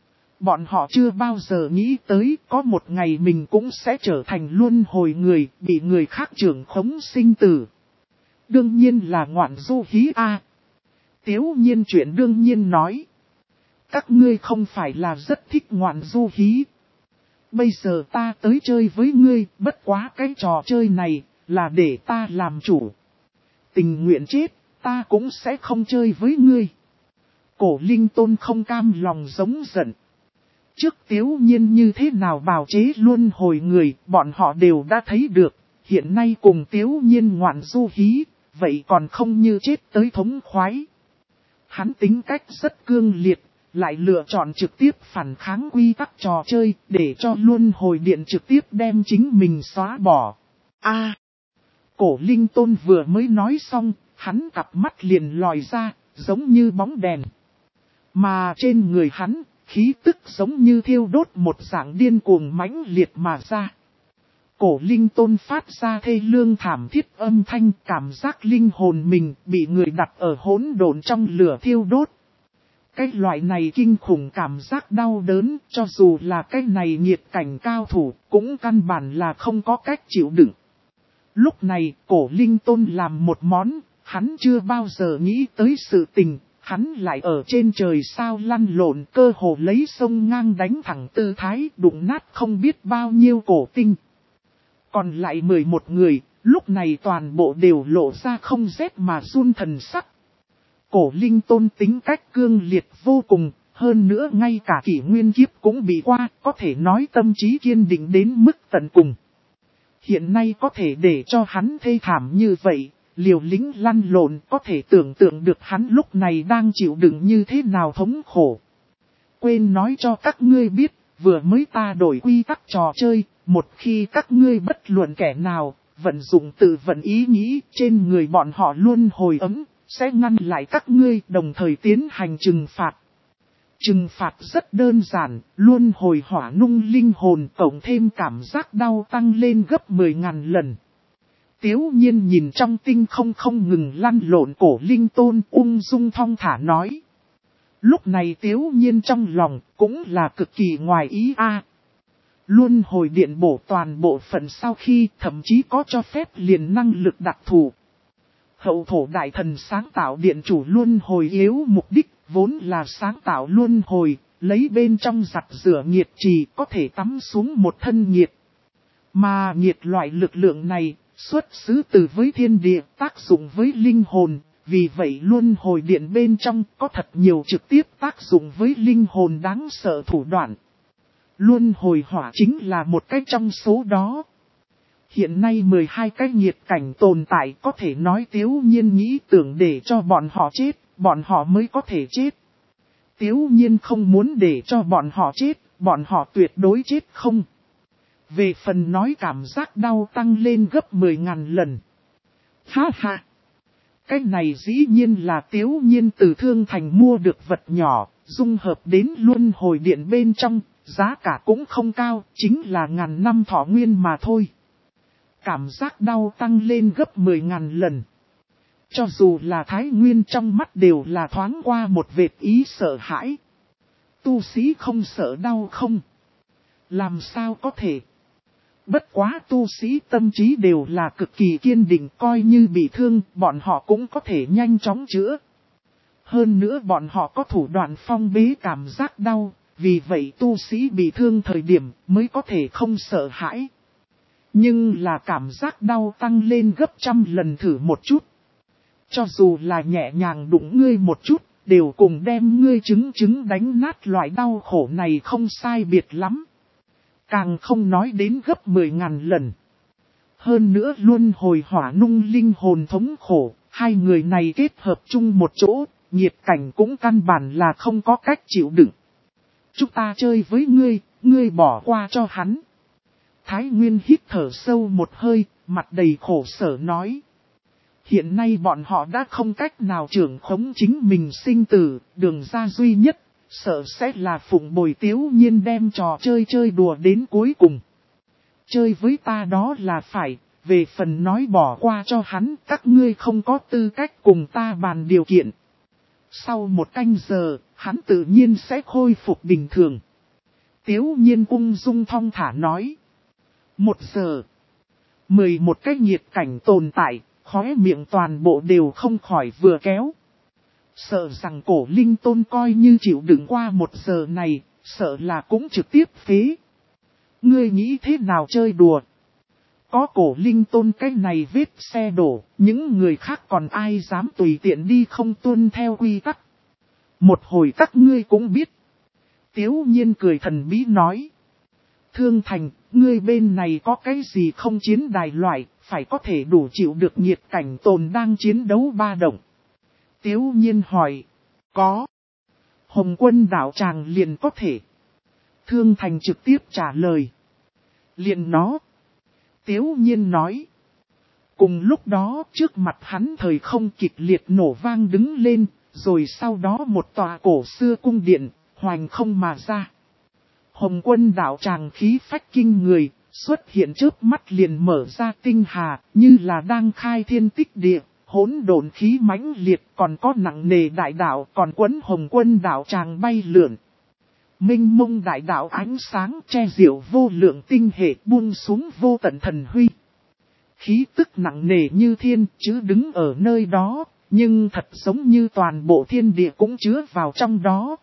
Bọn họ chưa bao giờ nghĩ tới có một ngày mình cũng sẽ trở thành luân hồi người, bị người khác trưởng khống sinh tử. Đương nhiên là ngoạn du hí a. À. Tiếu Nhiên chuyện đương nhiên nói. Các ngươi không phải là rất thích ngoạn du hí. Bây giờ ta tới chơi với ngươi, bất quá cái trò chơi này, là để ta làm chủ. Tình nguyện chết, ta cũng sẽ không chơi với ngươi. Cổ Linh Tôn không cam lòng giống giận. Trước Tiếu Nhiên như thế nào bào chế luân hồi người, bọn họ đều đã thấy được. Hiện nay cùng Tiếu Nhiên ngoạn du hí, vậy còn không như chết tới thống khoái. Hắn tính cách rất cương liệt, lại lựa chọn trực tiếp phản kháng quy tắc trò chơi, để cho luân hồi điện trực tiếp đem chính mình xóa bỏ. A, Cổ Linh Tôn vừa mới nói xong, hắn cặp mắt liền lòi ra, giống như bóng đèn. Mà trên người hắn, khí tức giống như thiêu đốt một dạng điên cuồng mãnh liệt mà ra. Cổ Linh Tôn phát ra thê lương thảm thiết âm thanh, cảm giác linh hồn mình bị người đặt ở hỗn độn trong lửa thiêu đốt. Cái loại này kinh khủng cảm giác đau đớn, cho dù là cái này nhiệt cảnh cao thủ, cũng căn bản là không có cách chịu đựng. Lúc này, Cổ Linh Tôn làm một món, hắn chưa bao giờ nghĩ tới sự tình, hắn lại ở trên trời sao lăn lộn, cơ hồ lấy sông ngang đánh thẳng tư thái, đụng nát không biết bao nhiêu cổ tinh. Còn lại mười một người, lúc này toàn bộ đều lộ ra không rét mà run thần sắc. Cổ Linh Tôn tính cách cương liệt vô cùng, hơn nữa ngay cả kỷ nguyên kiếp cũng bị qua, có thể nói tâm trí kiên định đến mức tận cùng. Hiện nay có thể để cho hắn thê thảm như vậy, liều lĩnh lăn lộn, có thể tưởng tượng được hắn lúc này đang chịu đựng như thế nào thống khổ. Quên nói cho các ngươi biết, vừa mới ta đổi quy tắc trò chơi, một khi các ngươi bất luận kẻ nào, vận dụng tự vận ý nghĩ, trên người bọn họ luôn hồi ấm, sẽ ngăn lại các ngươi đồng thời tiến hành trừng phạt. Trừng phạt rất đơn giản, luôn hồi hỏa nung linh hồn cộng thêm cảm giác đau tăng lên gấp mười ngàn lần. Tiếu Nhiên nhìn trong tinh không không ngừng lăn lộn Cổ Linh Tôn ung dung thong thả nói. Lúc này Tiếu Nhiên trong lòng cũng là cực kỳ ngoài ý a. À, Luân hồi điện bổ toàn bộ phận sau khi thậm chí có cho phép liền năng lực đặc thù. Hậu thổ đại thần sáng tạo điện chủ luân hồi yếu mục đích vốn là sáng tạo luân hồi, lấy bên trong giặt rửa nhiệt trì có thể tắm xuống một thân nhiệt. Mà nhiệt loại lực lượng này xuất xứ từ với thiên địa tác dụng với linh hồn, vì vậy luân hồi điện bên trong có thật nhiều trực tiếp tác dụng với linh hồn đáng sợ thủ đoạn. Luân hồi hỏa chính là một cái trong số đó. Hiện nay mười hai cái nhiệt cảnh tồn tại có thể nói Tiếu Nhiên nghĩ tưởng để cho bọn họ chết, bọn họ mới có thể chết. Tiếu Nhiên không muốn để cho bọn họ chết, bọn họ tuyệt đối chết không. Về phần nói cảm giác đau tăng lên gấp mười ngàn lần. Ha ha! Cái này dĩ nhiên là Tiếu Nhiên từ Thương Thành mua được vật nhỏ, dung hợp đến luân hồi điện bên trong, giá cả cũng không cao, chính là ngàn năm thọ nguyên mà thôi. Cảm giác đau tăng lên gấp mười ngàn lần. Cho dù là Thái Nguyên trong mắt đều là thoáng qua một vệt ý sợ hãi. Tu sĩ không sợ đau không? Làm sao có thể? Bất quá tu sĩ tâm trí đều là cực kỳ kiên định, coi như bị thương, bọn họ cũng có thể nhanh chóng chữa. Hơn nữa bọn họ có thủ đoạn phong bế cảm giác đau, vì vậy tu sĩ bị thương thời điểm mới có thể không sợ hãi. Nhưng là cảm giác đau tăng lên gấp trăm lần thử một chút. Cho dù là nhẹ nhàng đụng ngươi một chút, đều cùng đem ngươi trứng trứng đánh nát loại đau khổ này không sai biệt lắm. Càng không nói đến gấp mười ngàn lần. Hơn nữa luôn hồi hỏa nung linh hồn thống khổ, hai người này kết hợp chung một chỗ, nhiệt cảnh cũng căn bản là không có cách chịu đựng. Chúng ta chơi với ngươi, ngươi bỏ qua cho hắn. Thái Nguyên hít thở sâu một hơi, mặt đầy khổ sở nói. Hiện nay bọn họ đã không cách nào trưởng khống chính mình sinh tử, đường ra duy nhất, sợ sẽ là phụng bồi Tiếu Nhiên đem trò chơi chơi đùa đến cuối cùng. Chơi với ta đó là phải, về phần nói bỏ qua cho hắn, các ngươi không có tư cách cùng ta bàn điều kiện. Sau một canh giờ, hắn tự nhiên sẽ khôi phục bình thường. Tiếu Nhiên ung dung thong thả nói. Một giờ, mười một cái nhiệt cảnh tồn tại, khóe miệng toàn bộ đều không khỏi vừa kéo. Sợ rằng Cổ Linh Tôn coi như chịu đựng qua một giờ này, sợ là cũng trực tiếp phế. Ngươi nghĩ thế nào chơi đùa? Có cổ linh tôn cái này vết xe đổ, những người khác còn ai dám tùy tiện đi không tuân theo quy tắc. Một hồi các ngươi cũng biết. Tiếu nhiên cười thần bí nói. Thương Thành, ngươi bên này có cái gì không chiến đài loại, phải có thể đủ chịu được nhiệt cảnh tồn đang chiến đấu ba động. Tiếu nhiên hỏi. Có. Hồng Quân đảo tràng liền có thể. Thương Thành trực tiếp trả lời. Liền nó. Tiếu nhiên nói. Cùng lúc đó trước mặt hắn thời không kịch liệt nổ vang đứng lên, rồi sau đó một tòa cổ xưa cung điện, hoành không mà ra. Hồng Quân đảo tràng khí phách kinh người, xuất hiện trước mắt liền mở ra tinh hà, như là đang khai thiên tích địa, hỗn độn khí mãnh liệt, còn có nặng nề đại đạo, còn quấn Hồng Quân đảo tràng bay lượn. Minh mông đại đạo ánh sáng che diệu vô lượng tinh hệ buông xuống vô tận thần huy. Khí tức nặng nề như thiên chứ đứng ở nơi đó, nhưng thật giống như toàn bộ thiên địa cũng chứa vào trong đó.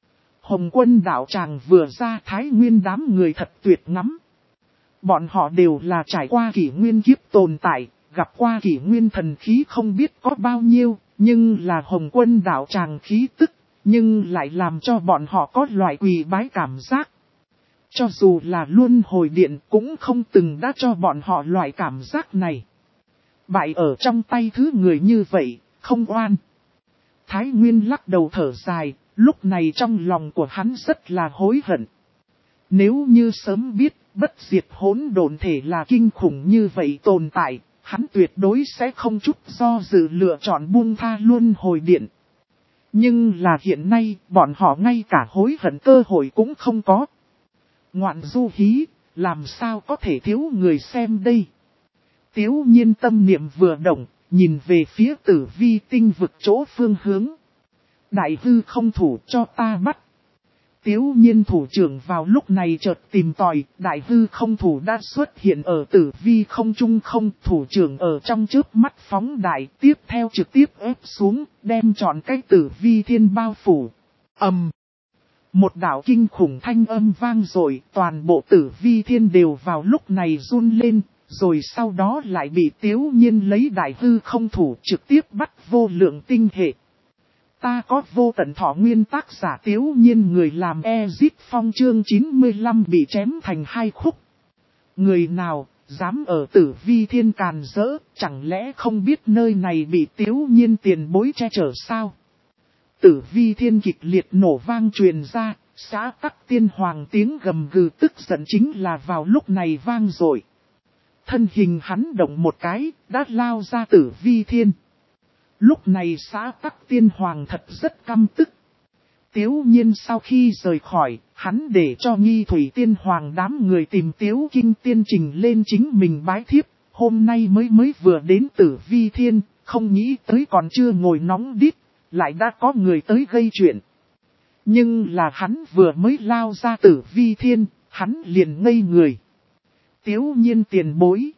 Hồng Quân đảo tràng vừa ra Thái Nguyên đám người thật tuyệt ngắm. Bọn họ đều là trải qua kỷ nguyên kiếp tồn tại, gặp qua kỷ nguyên thần khí không biết có bao nhiêu, nhưng là Hồng Quân đảo tràng khí tức, nhưng lại làm cho bọn họ có loại quỳ bái cảm giác. Cho dù là luân hồi điện cũng không từng đã cho bọn họ loại cảm giác này. Bại ở trong tay thứ người như vậy, không oan. Thái Nguyên lắc đầu thở dài, lúc này trong lòng của hắn rất là hối hận. Nếu như sớm biết, bất diệt hỗn độn thể là kinh khủng như vậy tồn tại, hắn tuyệt đối sẽ không chút do dự lựa chọn buông tha luân hồi điện. Nhưng là hiện nay, bọn họ ngay cả hối hận cơ hội cũng không có. Ngoạn du hí, làm sao có thể thiếu người xem đây? Tiếu nhiên tâm niệm vừa động, nhìn về phía tử vi tinh vực chỗ phương hướng. Đại hư không thủ cho ta bắt. Tiếu nhiên thủ trưởng vào lúc này chợt tìm tòi, đại hư không thủ đã xuất hiện ở tử vi không trung không, thủ trưởng ở trong chớp mắt phóng đại, tiếp theo trực tiếp ép xuống, đem trọn cái tử vi thiên bao phủ. Ầm. Một đạo kinh khủng thanh âm vang rồi, toàn bộ tử vi thiên đều vào lúc này run lên, rồi sau đó lại bị Tiếu nhiên lấy đại hư không thủ trực tiếp bắt vô lượng tinh hệ. Ta có vô tận thọ nguyên tác giả Tiếu nhiên người làm Ezip Phong chương chín mươi lăm bị chém thành hai khúc. Người nào, dám ở tử vi thiên càn rỡ, chẳng lẽ không biết nơi này bị Tiếu nhiên tiền bối che chở sao? Tử vi thiên kịch liệt nổ vang truyền ra, xã tắc tiên hoàng tiếng gầm gừ tức giận chính là vào lúc này vang rồi. Thân hình hắn động một cái, đã lao ra tử vi thiên. Lúc này xã tắc tiên hoàng thật rất căm tức. Tiếu nhiên sau khi rời khỏi, hắn để cho nghi thủy tiên hoàng đám người tìm Tiếu kinh tiên trình lên chính mình bái thiếp. Hôm nay mới mới vừa đến tử vi thiên, không nghĩ tới còn chưa ngồi nóng đít, lại đã có người tới gây chuyện. Nhưng là hắn vừa mới lao ra tử vi thiên, hắn liền ngây người. Tiếu nhiên tiền bối.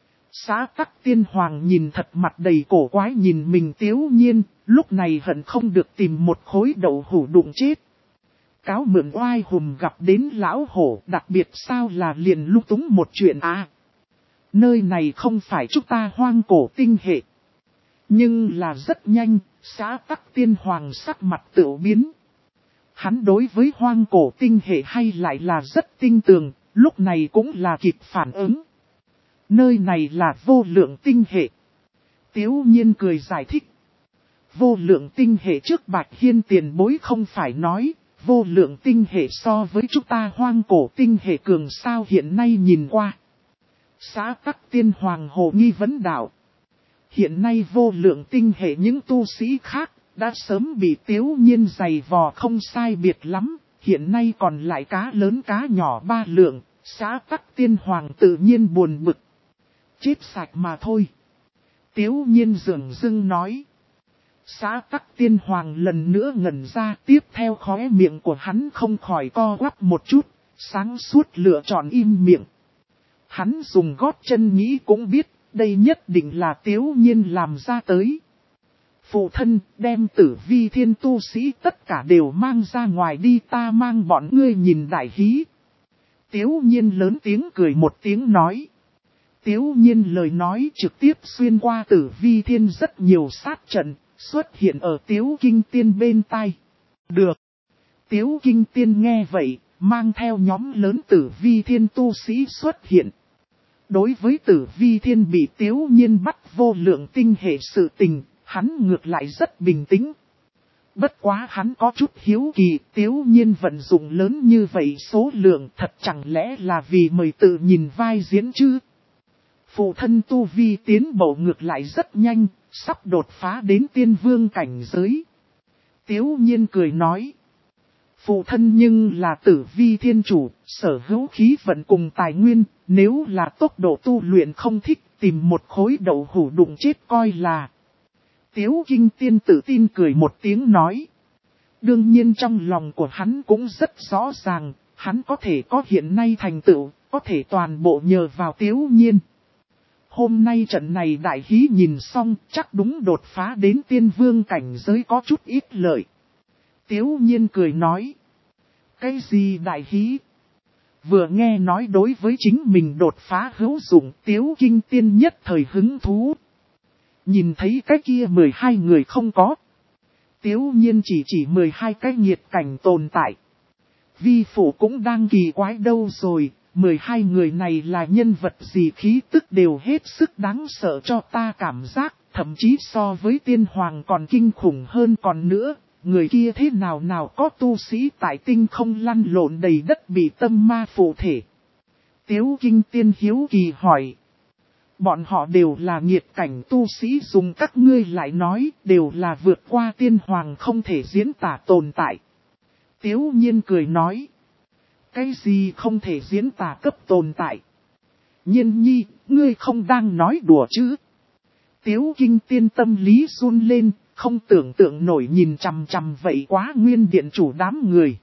Xã tắc tiên hoàng nhìn thật mặt đầy cổ quái nhìn mình Tiếu nhiên, lúc này hận không được tìm một khối đậu hủ đụng chết. Cáo mượn oai hùm gặp đến lão hổ, đặc biệt sao là liền lung túng một chuyện à. Nơi này không phải chúng ta hoang cổ tinh hệ. Nhưng là rất nhanh, xã tắc tiên hoàng sắc mặt tự biến. Hắn đối với hoang cổ tinh hệ hay lại là rất tinh tường, lúc này cũng là kịp phản ứng. Nơi này là vô lượng tinh hệ. Tiếu nhiên cười giải thích. Vô lượng tinh hệ trước Bạch Hiên tiền bối không phải nói, vô lượng tinh hệ so với chúng ta hoang cổ tinh hệ cường sao hiện nay nhìn qua. Xã tắc tiên hoàng hồ nghi vấn đạo. Hiện nay vô lượng tinh hệ những tu sĩ khác, đã sớm bị Tiếu nhiên giày vò không sai biệt lắm, hiện nay còn lại cá lớn cá nhỏ ba lượng, xã tắc tiên hoàng tự nhiên buồn bực. Chết sạch mà thôi. Tiếu nhiên dường dưng nói. Xã tắc tiên hoàng lần nữa ngẩn ra, tiếp theo khóe miệng của hắn không khỏi co quắp một chút, sáng suốt lựa chọn im miệng. Hắn dùng gót chân nghĩ cũng biết, đây nhất định là Tiếu nhiên làm ra tới. Phụ thân, đem tử vi thiên tu sĩ tất cả đều mang ra ngoài đi, ta mang bọn ngươi nhìn đại hí. Tiếu nhiên lớn tiếng cười một tiếng nói. Tiếu nhiên lời nói trực tiếp xuyên qua Tử Vi Thiên rất nhiều sát trận, xuất hiện ở Tiếu Kinh Tiên bên tai. Được. Tiếu Kinh Tiên nghe vậy, mang theo nhóm lớn Tử Vi Thiên tu sĩ xuất hiện. Đối với Tử Vi Thiên bị Tiếu nhiên bắt vô lượng tinh hệ sự tình, hắn ngược lại rất bình tĩnh. Bất quá hắn có chút hiếu kỳ, Tiếu nhiên vận dụng lớn như vậy số lượng, thật chẳng lẽ là vì mời tự nhìn vai diễn chứ? Phụ thân tu vi tiến bộ ngược lại rất nhanh, sắp đột phá đến tiên vương cảnh giới. Tiếu nhiên cười nói. Phụ thân nhưng là Tử Vi Thiên chủ, sở hữu khí vận cùng tài nguyên, nếu là tốc độ tu luyện không thích, tìm một khối đậu hũ đụng chết coi là. Tiếu Kinh Tiên tự tin cười một tiếng nói. Đương nhiên trong lòng của hắn cũng rất rõ ràng, hắn có thể có hiện nay thành tựu, có thể toàn bộ nhờ vào Tiếu nhiên. Hôm nay trận này đại hí nhìn xong, chắc đúng đột phá đến tiên vương cảnh giới có chút ít lợi. Tiếu nhiên cười nói. Cái gì đại hí? Vừa nghe nói đối với chính mình đột phá hữu dụng, Tiếu Kinh Tiên nhất thời hứng thú. Nhìn thấy cái kia mười hai người không có. Tiếu nhiên chỉ chỉ mười hai cái nghiệt cảnh tồn tại. Vi phụ cũng đang kỳ quái đâu rồi, mười hai người này là nhân vật gì khí tức đều hết sức đáng sợ cho ta cảm giác, thậm chí so với tiên hoàng còn kinh khủng hơn còn nữa. Người kia thế nào nào có tu sĩ tại tinh không lăn lộn đầy đất bị tâm ma phụ thể. Tiếu Kinh Tiên hiếu kỳ hỏi. Bọn họ đều là nghiệt cảnh tu sĩ dùng các ngươi lại nói đều là vượt qua tiên hoàng không thể diễn tả tồn tại. Tiếu nhiên cười nói. Cái gì không thể diễn tả cấp tồn tại? Nhiên nhi, ngươi không đang nói đùa chứ? Tiếu Kinh Tiên tâm lý run lên, không tưởng tượng nổi nhìn chằm chằm vậy quá nguyên điện chủ đám người.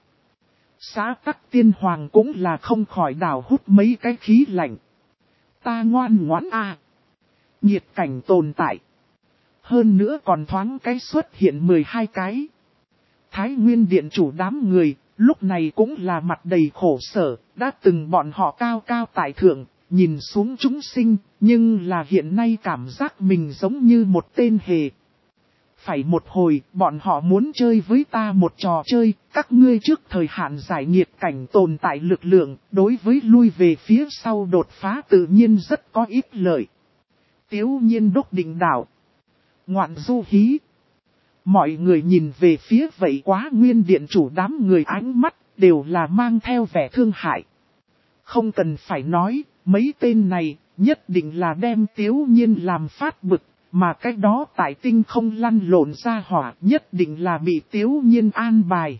Xã Tắc Tiên Hoàng cũng là không khỏi đào hút mấy cái khí lạnh. Ta ngoan ngoãn à. Nhiệt cảnh tồn tại. Hơn nữa còn thoáng cái xuất hiện mười hai cái. Thái Nguyên điện chủ đám người, lúc này cũng là mặt đầy khổ sở, đã từng bọn họ cao cao tại thượng, nhìn xuống chúng sinh, nhưng là hiện nay cảm giác mình giống như một tên hề. Phải một hồi, bọn họ muốn chơi với ta một trò chơi, các ngươi trước thời hạn giải nhiệt cảnh tồn tại lực lượng, đối với lui về phía sau đột phá tự nhiên rất có ít lợi. Tiếu nhiên đốc định đạo. Ngoạn du hí. Mọi người nhìn về phía vậy quá nguyên điện chủ đám người ánh mắt, đều là mang theo vẻ thương hại. Không cần phải nói, mấy tên này, nhất định là đem Tiếu nhiên làm phát bực. Mà cái đó tại tinh không lăn lộn ra hỏa nhất định là bị Tiếu nhiên an bài.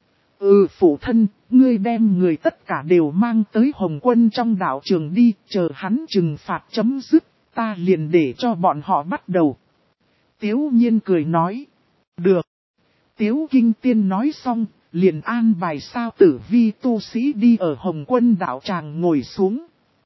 Ừ phụ thân, ngươi đem người tất cả đều mang tới Hồng Quân trong đạo trường đi, chờ hắn trừng phạt chấm dứt, ta liền để cho bọn họ bắt đầu. Tiếu nhiên cười nói. Được. Tiếu Kinh Tiên nói xong, liền an bài sao Tử Vi tu sĩ đi ở Hồng Quân đạo tràng ngồi xuống.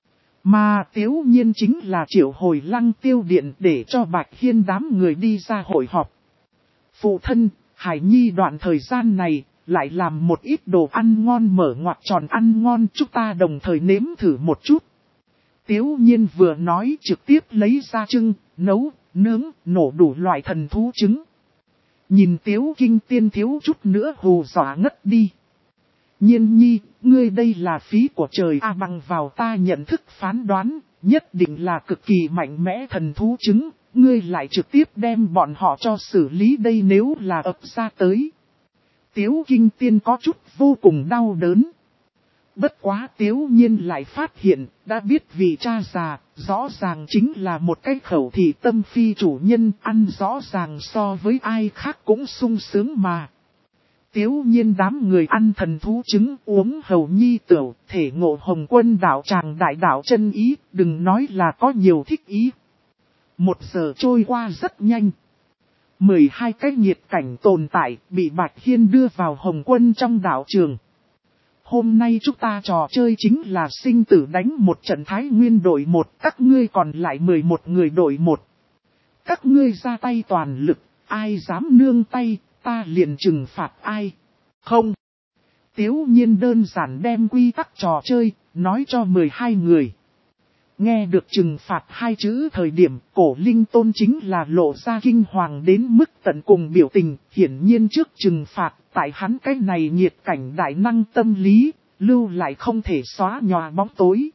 Mà Tiếu nhiên chính là triệu hồi Lăng Tiêu Điện để cho Bạch Hiên đám người đi ra hội họp. Phụ thân, Hải Nhi đoạn thời gian này, lại làm một ít đồ ăn ngon mở ngoặc tròn ăn ngon chúng ta đồng thời nếm thử một chút. Tiếu nhiên vừa nói trực tiếp lấy ra trưng, nấu, nướng, nổ đủ loại thần thú trứng. Nhìn Tiếu Kinh Tiên thiếu chút nữa hù dọa ngất đi. Nhiên nhi, ngươi đây là phí của trời a à, bằng vào ta nhận thức phán đoán, nhất định là cực kỳ mạnh mẽ thần thú trứng, ngươi lại trực tiếp đem bọn họ cho xử lý đây nếu là ập ra tới. Tiếu Kinh Tiên có chút vô cùng đau đớn. Bất quá Tiếu nhiên lại phát hiện, đã biết vị cha già, rõ ràng chính là một cái khẩu thị tâm phi chủ nhân, ăn rõ ràng so với ai khác cũng sung sướng mà. Tiếu nhiên đám người ăn thần thú trứng uống hầu nhi tửu, thể ngộ Hồng Quân đạo tràng đại đạo chân ý, đừng nói là có nhiều thích ý. Một giờ trôi qua rất nhanh. mười hai cái nhiệt cảnh tồn tại bị Bạch Hiên đưa vào Hồng Quân trong đạo trường. Hôm nay chúng ta trò chơi chính là sinh tử đánh một trận Thái Nguyên đội một, các ngươi còn lại mười một người đội một. Các ngươi ra tay toàn lực, ai dám nương tay, ta liền trừng phạt ai. Không. Tiếu nhiên đơn giản đem quy tắc trò chơi, nói cho mười hai người. Nghe được trừng phạt hai chữ thời điểm, Cổ Linh Tôn chính là lộ ra kinh hoàng đến mức tận cùng biểu tình, hiển nhiên trước trừng phạt, tại hắn cái này nhiệt cảnh đại năng tâm lý, lưu lại không thể xóa nhòa bóng tối.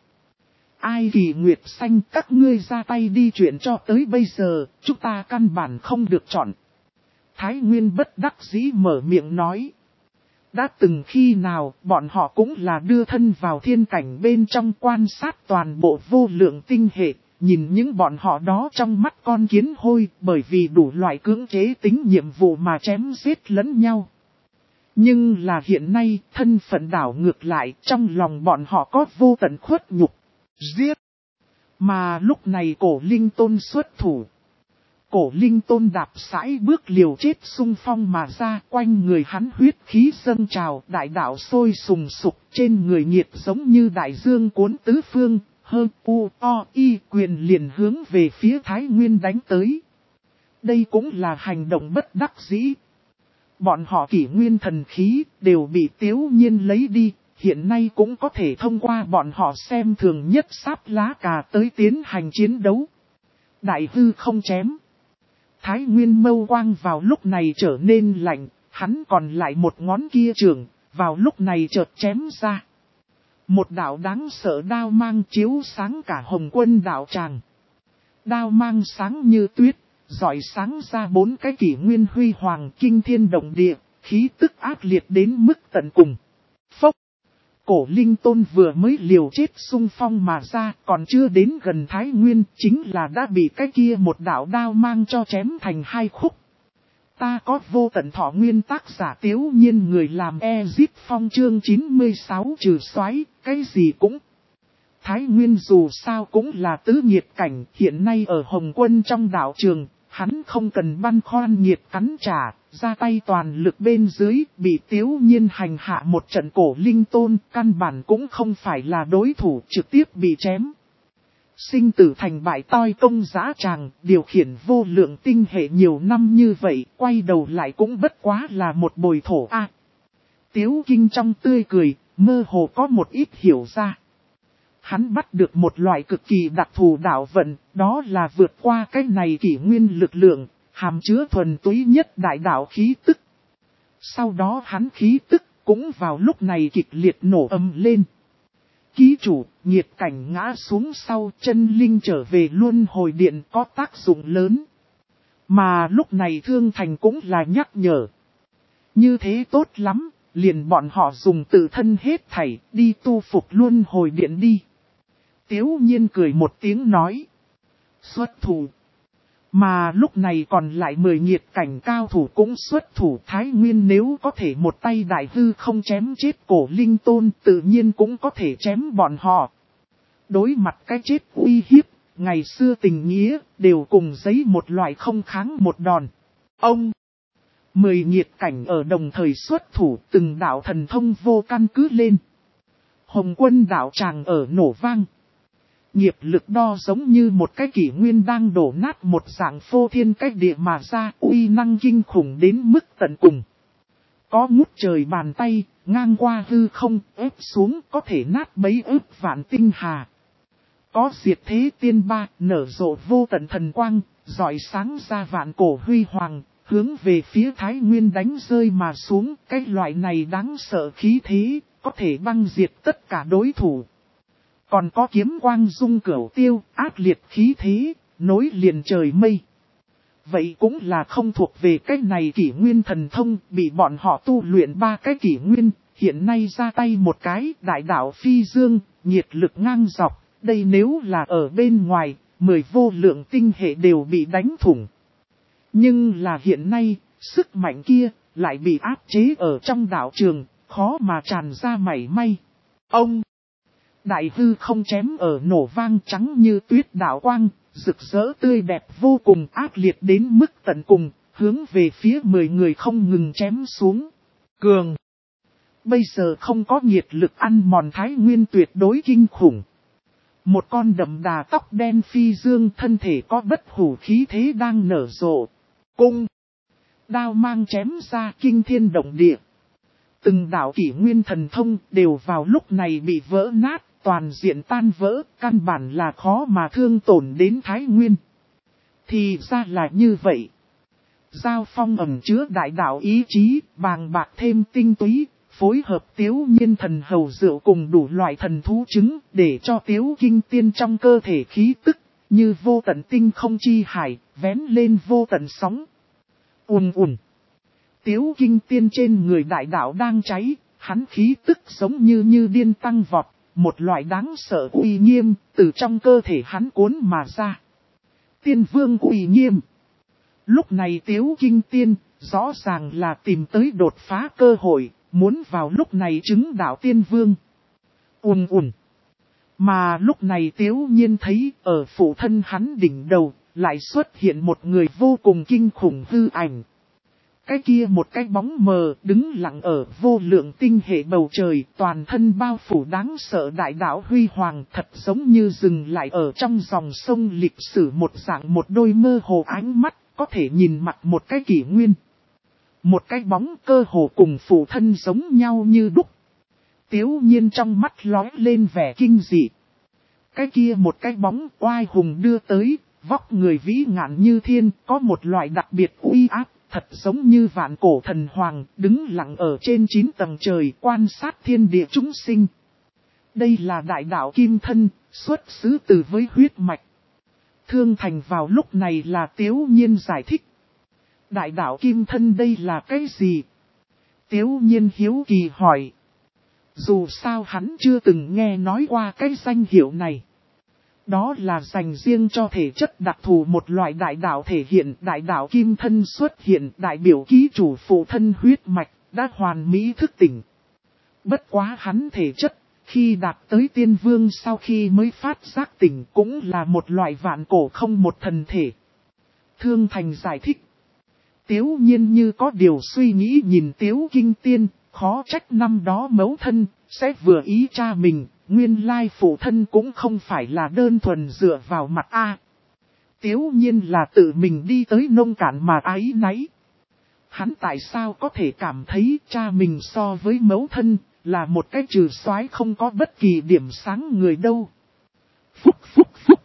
Ai Kỳ Nguyệt Xanh, các ngươi ra tay đi chuyện cho tới bây giờ, chúng ta căn bản không được chọn. Thái Nguyên bất đắc dĩ mở miệng nói. Đã từng khi nào, bọn họ cũng là đưa thân vào thiên cảnh bên trong quan sát toàn bộ vô lượng tinh hệ, nhìn những bọn họ đó trong mắt con kiến hôi, bởi vì đủ loại cưỡng chế tính nhiệm vụ mà chém giết lẫn nhau. Nhưng là hiện nay, thân phận đảo ngược lại, trong lòng bọn họ có vô tận khuất nhục, giết. Mà lúc này Cổ Linh Tôn xuất thủ. Cổ Linh Tôn đạp sải bước liều chết xung phong mà ra, quanh người hắn huyết khí dâng trào, đại đạo sôi sùng sục, trên người nhiệt giống như đại dương cuốn tứ phương, hơn u o y quyền liền hướng về phía Thái Nguyên đánh tới. Đây cũng là hành động bất đắc dĩ. Bọn họ kỷ nguyên thần khí đều bị Tiếu Nhiên lấy đi, hiện nay cũng có thể thông qua bọn họ xem thường nhất sáp lá cà tới tiến hành chiến đấu. Đại hư không chém. Thái Nguyên mâu quang vào lúc này trở nên lạnh, hắn còn lại một ngón kia trường, vào lúc này chợt chém ra. Một đạo đáng sợ đao mang chiếu sáng cả Hồng Quân đạo tràng. Đao mang sáng như tuyết, rọi sáng ra bốn cái kỷ nguyên huy hoàng kinh thiên động địa, khí tức ác liệt đến mức tận cùng. Phốc! Cổ Linh Tôn vừa mới liều chết xung phong mà ra, còn chưa đến gần Thái Nguyên, chính là đã bị cái kia một đạo đao mang cho chém thành hai khúc. Ta có vô tận thọ nguyên tác giả Tiếu Nhiên người làm Ezip Phong chương chín mươi sáu trừ xoáy, cái gì cũng. Thái Nguyên dù sao cũng là tứ nhiệt cảnh, hiện nay ở Hồng Quân trong đạo trường, hắn không cần băn khoăn nhiệt cắn trả, ra tay toàn lực bên dưới, bị Tiếu Nhiên hành hạ một trận Cổ Linh Tôn, căn bản cũng không phải là đối thủ, trực tiếp bị chém. Sinh tử thành bại toi công giá tràng, điều khiển vô lượng tinh hệ nhiều năm như vậy, quay đầu lại cũng bất quá là một bồi thổ a. À, Tiếu Kinh trong tươi cười, mơ hồ có một ít hiểu ra. Hắn bắt được một loại cực kỳ đặc thù đạo vận, đó là vượt qua cái này kỷ nguyên lực lượng, hàm chứa thuần túy nhất đại đạo khí tức. Sau đó hắn khí tức cũng vào lúc này kịch liệt nổ âm lên. Ký chủ, nhiệt cảnh ngã xuống sau, chân linh trở về luân hồi điện có tác dụng lớn. Mà lúc này Thương Thành cũng là nhắc nhở. Như thế tốt lắm, liền bọn họ dùng tự thân hết thảy, đi tu phục luân hồi điện đi. Tiếu Nhiên cười một tiếng nói. Xuất thủ. Mà lúc này còn lại mười nhiệt cảnh cao thủ cũng xuất thủ. Thái Nguyên nếu có thể một tay đại hư không chém chết Cổ Linh Tôn, tự nhiên cũng có thể chém bọn họ. Đối mặt cái chết uy hiếp, ngày xưa tình nghĩa, đều cùng giấy một loại không kháng một đòn. Ông! Mười nhiệt cảnh ở đồng thời xuất thủ, từng đạo thần thông vô căn cứ lên. Hồng Quân đạo tràng ở nổ vang. Nghiệp lực đo giống như một cái kỷ nguyên đang đổ nát một dạng phô thiên cách địa mà ra, uy năng kinh khủng đến mức tận cùng. Có ngút trời bàn tay, ngang qua hư không, ép xuống có thể nát bấy ức vạn tinh hà. Có diệt thế tiên ba, nở rộ vô tận thần quang, rọi sáng ra vạn cổ huy hoàng, hướng về phía Thái Nguyên đánh rơi mà xuống. Cái loại này đáng sợ khí thế, có thể băng diệt tất cả đối thủ. Còn có kiếm quang dung cửu tiêu, ác liệt khí thế, nối liền trời mây. Vậy cũng là không thuộc về cái này kỷ nguyên thần thông, bị bọn họ tu luyện ba cái kỷ nguyên, hiện nay ra tay một cái đại đạo phi dương, nhiệt lực ngang dọc. Đây nếu là ở bên ngoài, mười vô lượng tinh hệ đều bị đánh thủng. Nhưng là hiện nay, sức mạnh kia lại bị áp chế ở trong đạo trường, khó mà tràn ra mảy may. Ông! Đại hư không chém ở nổ vang trắng như tuyết đạo quang, rực rỡ tươi đẹp vô cùng ác liệt đến mức tận cùng, hướng về phía mười người không ngừng chém xuống. Cường! Bây giờ không có nhiệt lực ăn mòn Thái Nguyên tuyệt đối kinh khủng. Một con đậm đà tóc đen phi dương thân thể có bất hủ khí thế đang nở rộ. Cung! Đao mang chém ra kinh thiên động địa. Từng đạo kỷ nguyên thần thông đều vào lúc này bị vỡ nát, toàn diện tan vỡ, căn bản là khó mà thương tổn đến Thái Nguyên. Thì ra là như vậy. Giao Phong ẩn chứa đại đạo ý chí, bàng bạc thêm tinh túy, phối hợp Tiếu Nhiên thần hầu rượu cùng đủ loại thần thú trứng, để cho Tiếu Kinh Tiên trong cơ thể khí tức, như vô tận tinh không chi hải, vén lên vô tận sóng. Ùn ùn. Tiếu Kinh Tiên trên người đại đạo đang cháy, hắn khí tức giống như như điên tăng vọt, một loại đáng sợ uy nghiêm, từ trong cơ thể hắn cuốn mà ra. Tiên vương uy nghiêm. Lúc này Tiếu Kinh Tiên, rõ ràng là tìm tới đột phá cơ hội, muốn vào lúc này chứng đạo tiên vương. Ùn ùn. Mà lúc này Tiếu Nhiên thấy ở phụ thân hắn đỉnh đầu, lại xuất hiện một người vô cùng kinh khủng hư ảnh. Cái kia một cái bóng mờ đứng lặng ở vô lượng tinh hệ bầu trời, toàn thân bao phủ đáng sợ đại đạo huy hoàng, thật giống như dừng lại ở trong dòng sông lịch sử một dạng, một đôi mơ hồ ánh mắt, có thể nhìn mặt một cái kỷ nguyên. Một cái bóng cơ hồ cùng phụ thân giống nhau như đúc. Tiếu Nhiên trong mắt lóe lên vẻ kinh dị. Cái kia một cái bóng oai hùng đưa tới, vóc người vĩ ngạn như thiên, có một loại đặc biệt uy áp, thật giống như vạn cổ thần hoàng, đứng lặng ở trên chín tầng trời quan sát thiên địa chúng sinh. Đây là đại đạo kim thân, xuất xứ từ với huyết mạch. Thương Thành vào lúc này là Tiếu Nhiên giải thích. Đại đạo kim thân đây là cái gì? Tiếu Nhiên hiếu kỳ hỏi. Dù sao hắn chưa từng nghe nói qua cái danh hiệu này. Đó là dành riêng cho thể chất đặc thù một loại đại đạo thể hiện, đại đạo kim thân xuất hiện, đại biểu ký chủ phụ thân huyết mạch, đã hoàn mỹ thức tỉnh. Bất quá hắn thể chất, khi đạt tới tiên vương sau khi mới phát giác tỉnh cũng là một loại vạn cổ không một thần thể. Thương Thành giải thích. Tiếu Nhiên như có điều suy nghĩ nhìn Tiếu Kinh Tiên, khó trách năm đó mẫu thân, sẽ vừa ý cha mình, nguyên lai phụ thân cũng không phải là đơn thuần dựa vào mặt A. Tiếu Nhiên là tự mình đi tới nông cạn mà áy náy. Hắn tại sao có thể cảm thấy cha mình so với mẫu thân, là một cái trừ soái không có bất kỳ điểm sáng người đâu. Phúc phúc phúc.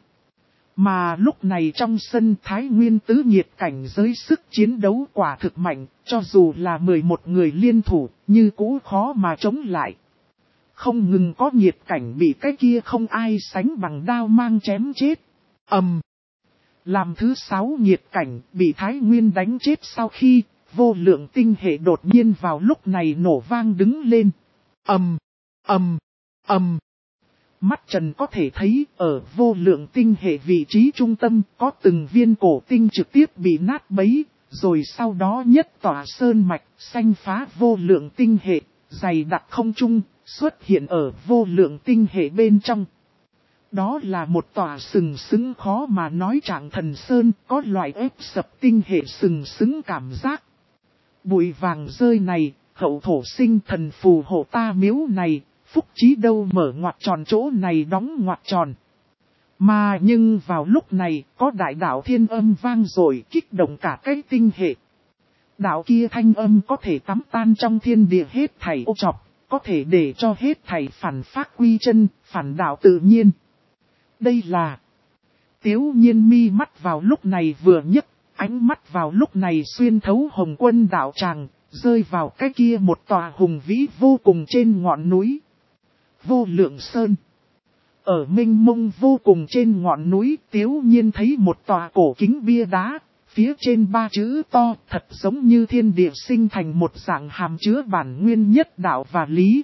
Mà lúc này trong sân Thái Nguyên tứ nhiệt cảnh giới sức chiến đấu quả thực mạnh, cho dù là mười một người liên thủ, như cũ khó mà chống lại. Không ngừng có nhiệt cảnh bị cái kia không ai sánh bằng đao mang chém chết. ầm. Um. Làm thứ sáu nhiệt cảnh bị Thái Nguyên đánh chết sau khi, vô lượng tinh hệ đột nhiên vào lúc này nổ vang đứng lên. ầm, ầm, ầm. Mắt Trần có thể thấy ở vô lượng tinh hệ vị trí trung tâm có từng viên cổ tinh trực tiếp bị nát bấy, rồi sau đó nhất tỏa sơn mạch xanh phá vô lượng tinh hệ, dày đặc không trung, xuất hiện ở vô lượng tinh hệ bên trong. Đó là một tòa sừng sững khó mà nói trạng thần sơn, có loại ép sập tinh hệ sừng sững cảm giác. Bụi vàng rơi này, hậu thổ sinh thần phù hộ ta miếu này, phúc trí đâu mở ngoặt tròn chỗ này đóng ngoặt tròn. Mà nhưng vào lúc này, có đại đạo thiên âm vang rồi kích động cả cái tinh hệ. Đạo kia thanh âm có thể tắm tan trong thiên địa hết thảy ô trọc, có thể để cho hết thảy phản phát quy chân, phản đạo tự nhiên. Đây là Tiếu Nhiên mi mắt vào lúc này vừa nhấc, ánh mắt vào lúc này xuyên thấu hồng quân đạo tràng, rơi vào cái kia một tòa hùng vĩ vô cùng trên ngọn núi. Vô lượng sơn. Ở mênh mông vô cùng trên ngọn núi, Tiếu Nhiên thấy một tòa cổ kính bia đá, phía trên ba chữ to thật giống như thiên địa sinh thành một dạng hàm chứa bản nguyên nhất đạo và lý.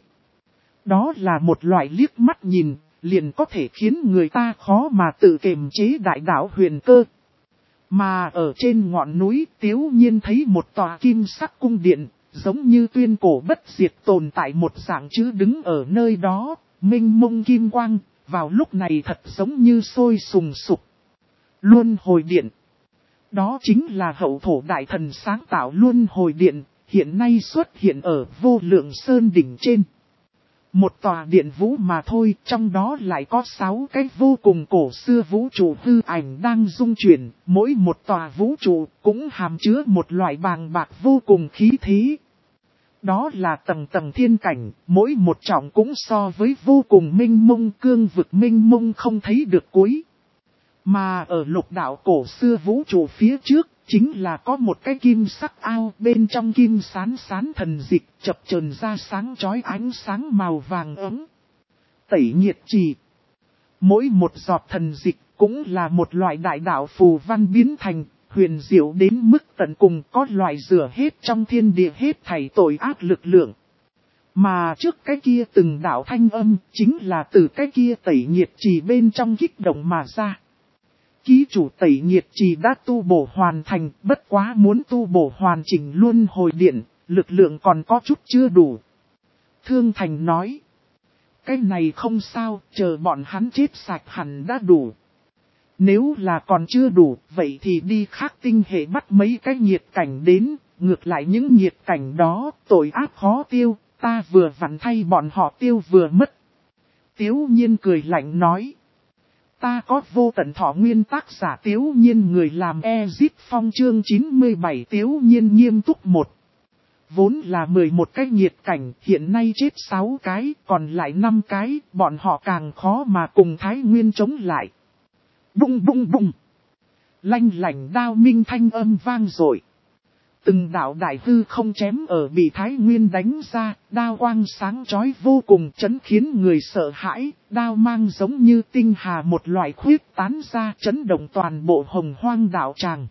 Đó là một loại liếc mắt nhìn, liền có thể khiến người ta khó mà tự kiềm chế đại đạo huyền cơ. Mà ở trên ngọn núi Tiếu Nhiên thấy một tòa kim sắc cung điện, giống như tuyên cổ bất diệt tồn tại một dạng chữ đứng ở nơi đó, mênh mông kim quang, vào lúc này thật giống như sôi sùng sục. Luân hồi điện. Đó chính là hậu thổ đại thần sáng tạo luân hồi điện, hiện nay xuất hiện ở vô lượng sơn đỉnh trên. Một tòa điện vũ mà thôi, trong đó lại có sáu cái vô cùng cổ xưa vũ trụ hư ảnh đang dung chuyển, mỗi một tòa vũ trụ cũng hàm chứa một loại bàng bạc vô cùng khí thế. Đó là tầng tầng thiên cảnh, mỗi một trọng cũng so với vô cùng minh mông, cương vực minh mông không thấy được cuối. Mà ở lục đạo cổ xưa vũ trụ phía trước, chính là có một cái kim sắc ao, bên trong kim sán sán thần dịch, chập chờn ra sáng chói ánh sáng màu vàng ấm. Tẩy nhiệt trì. Mỗi một giọt thần dịch cũng là một loại đại đạo phù văn biến thành, huyền diệu đến mức tận cùng, có loại rửa hết trong thiên địa hết thảy tội ác lực lượng. Mà trước cái kia từng đạo thanh âm, chính là từ cái kia tẩy nhiệt trì bên trong kích động mà ra. Ký chủ tẩy nhiệt trì đã tu bổ hoàn thành, bất quá muốn tu bổ hoàn chỉnh luân hồi điện, lực lượng còn có chút chưa đủ. Thương Thành nói, cái này không sao, chờ bọn hắn chết sạch hẳn đã đủ. Nếu là còn chưa đủ, vậy thì đi khác tinh hệ bắt mấy cái nhiệt cảnh đến, ngược lại những nhiệt cảnh đó, tội ác khó tiêu, ta vừa vặn thay bọn họ tiêu vừa mất. Tiếu Nhiên cười lạnh nói, ta có vô tận thọ nguyên tác giả Tiếu Nhiên người làm Ezip Phong chương chín mươi bảy Tiếu Nhiên nghiêm túc một. Vốn là mười một cái nhiệt cảnh, hiện nay chết sáu cái, còn lại năm cái, bọn họ càng khó mà cùng Thái Nguyên chống lại. Bung bung bung. Lanh lảnh đao minh thanh âm vang dội. Từng đạo đại hư không chém ở bị Thái Nguyên đánh ra, đao quang sáng chói vô cùng chấn khiến người sợ hãi, đao mang giống như tinh hà một loại khuyết tán ra chấn động toàn bộ hồng hoang đạo tràng.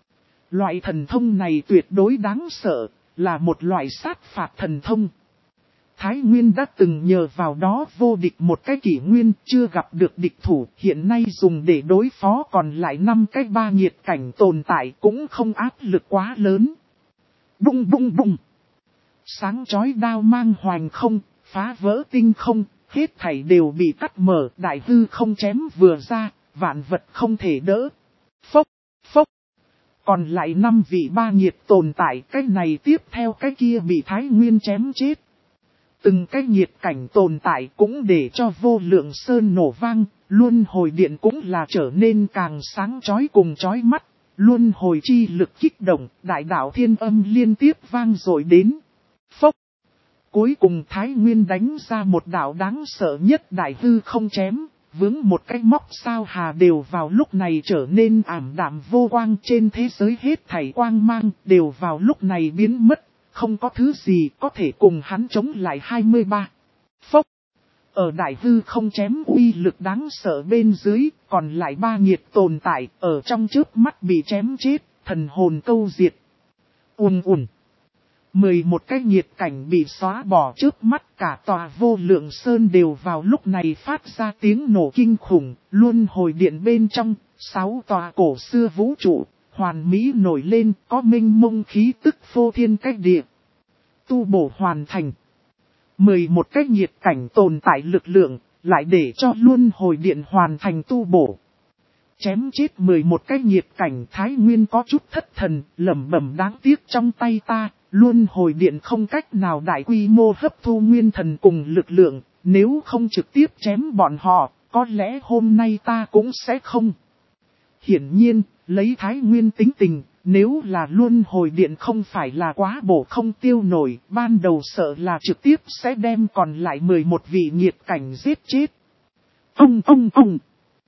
Loại thần thông này tuyệt đối đáng sợ, là một loại sát phạt thần thông. Thái Nguyên đã từng nhờ vào đó vô địch một cái kỷ nguyên, chưa gặp được địch thủ, hiện nay dùng để đối phó còn lại năm cái ba nhiệt cảnh tồn tại cũng không áp lực quá lớn. Bung bung bung. Sáng chói đao mang hoành không, phá vỡ tinh không, hết thảy đều bị cắt mở, đại hư không chém vừa ra, vạn vật không thể đỡ. Phốc, phốc. Còn lại năm vị ba nhiệt tồn tại, cái này tiếp theo cái kia bị Thái Nguyên chém chết. Từng cái nhiệt cảnh tồn tại cũng để cho vô lượng sơn nổ vang, luân hồi điện cũng là trở nên càng sáng chói cùng chói mắt. Luân hồi chi lực kích động, đại đạo thiên âm liên tiếp vang dội đến. Phốc. Cuối cùng Thái Nguyên đánh ra một đạo đáng sợ nhất đại hư không chém, vướng một cái móc sao hà đều vào lúc này trở nên ảm đạm vô quang, trên thế giới hết thảy quang mang đều vào lúc này biến mất, không có thứ gì có thể cùng hắn chống lại hai mươi ba. Phốc. Ở đại hư không chém uy lực đáng sợ bên dưới, còn lại ba nhiệt tồn tại, ở trong chớp mắt bị chém chết, thần hồn câu diệt. Ùn ùn. Mười một cái nhiệt cảnh bị xóa bỏ trước mắt, cả tòa vô lượng sơn đều vào lúc này phát ra tiếng nổ kinh khủng, luân hồi điện bên trong, sáu tòa cổ xưa vũ trụ, hoàn mỹ nổi lên, có minh mông khí tức phô thiên cách địa. Tu bổ hoàn thành. Mười một cái nhiệt cảnh tồn tại lực lượng, lại để cho luân hồi điện hoàn thành tu bổ. Chém chết mười một cái nhiệt cảnh Thái Nguyên có chút thất thần, lẩm bẩm đáng tiếc trong tay ta, luân hồi điện không cách nào đại quy mô hấp thu nguyên thần cùng lực lượng, nếu không trực tiếp chém bọn họ, có lẽ hôm nay ta cũng sẽ không. Hiển nhiên, lấy Thái Nguyên tính tình, nếu là luân hồi điện không phải là quá bổ không tiêu nổi, ban đầu sợ là trực tiếp sẽ đem còn lại mười một vị nhiệt cảnh giết chết. Ông ông ông.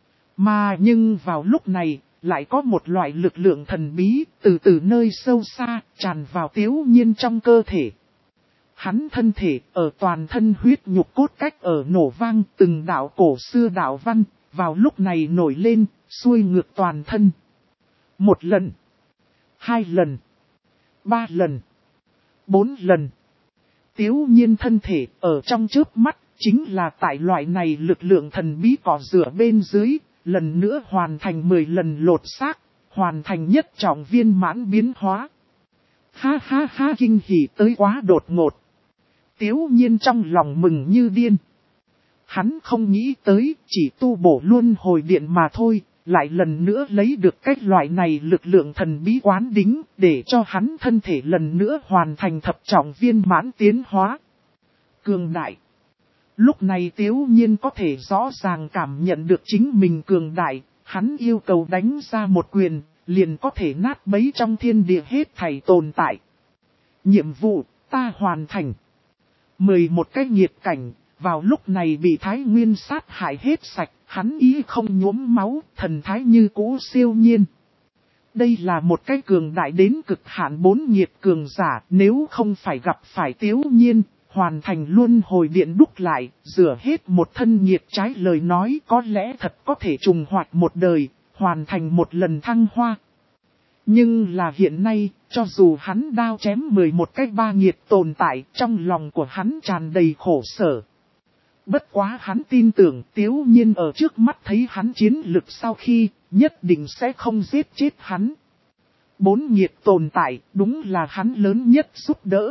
Mà nhưng vào lúc này, lại có một loại lực lượng thần bí, từ từ nơi sâu xa, tràn vào Tiếu Nhiên trong cơ thể. Hắn thân thể, ở toàn thân huyết nhục cốt cách ở nổ vang, từng đạo cổ xưa đạo văn, vào lúc này nổi lên, xuôi ngược toàn thân. Một lần, hai lần, ba lần, bốn lần. Tiếu Nhiên thân thể, ở trong chớp mắt, chính là tại loại này lực lượng thần bí cỏ rửa bên dưới, lần nữa hoàn thành mười lần lột xác, hoàn thành nhất trọng viên mãn biến hóa. Ha ha ha, kinh hỉ tới quá đột ngột. Tiếu Nhiên trong lòng mừng như điên. Hắn không nghĩ tới, chỉ tu bổ luân hồi điện mà thôi, lại lần nữa lấy được cách loại này lực lượng thần bí quán đính, để cho hắn thân thể lần nữa hoàn thành thập trọng viên mãn tiến hóa. Cường đại. Lúc này Tiếu Nhiên có thể rõ ràng cảm nhận được chính mình cường đại, hắn yêu cầu đánh ra một quyền, liền có thể nát bấy trong thiên địa hết thảy tồn tại. Nhiệm vụ, Ta hoàn thành. Mười một cái nghiệt cảnh, vào lúc này bị Thái Nguyên sát hại hết sạch, hắn ý không nhuốm máu, thần thái như cũ siêu nhiên. Đây là một cái cường đại đến cực hạn bốn nghiệt cường giả, nếu không phải gặp phải Tiếu Nhiên, hoàn thành luân hồi điện đúc lại, rửa hết một thân nghiệt trái lời nói có lẽ thật có thể trùng hoạt một đời, hoàn thành một lần thăng hoa. Nhưng là hiện nay, cho dù hắn đao chém mười một cái ba nghiệt tồn tại, trong lòng của hắn tràn đầy khổ sở. Bất quá hắn tin tưởng Tiếu Nhiên ở trước mắt thấy hắn chiến lực sau khi, nhất định sẽ không giết chết hắn. Bốn nghiệt tồn tại, đúng là hắn lớn nhất giúp đỡ.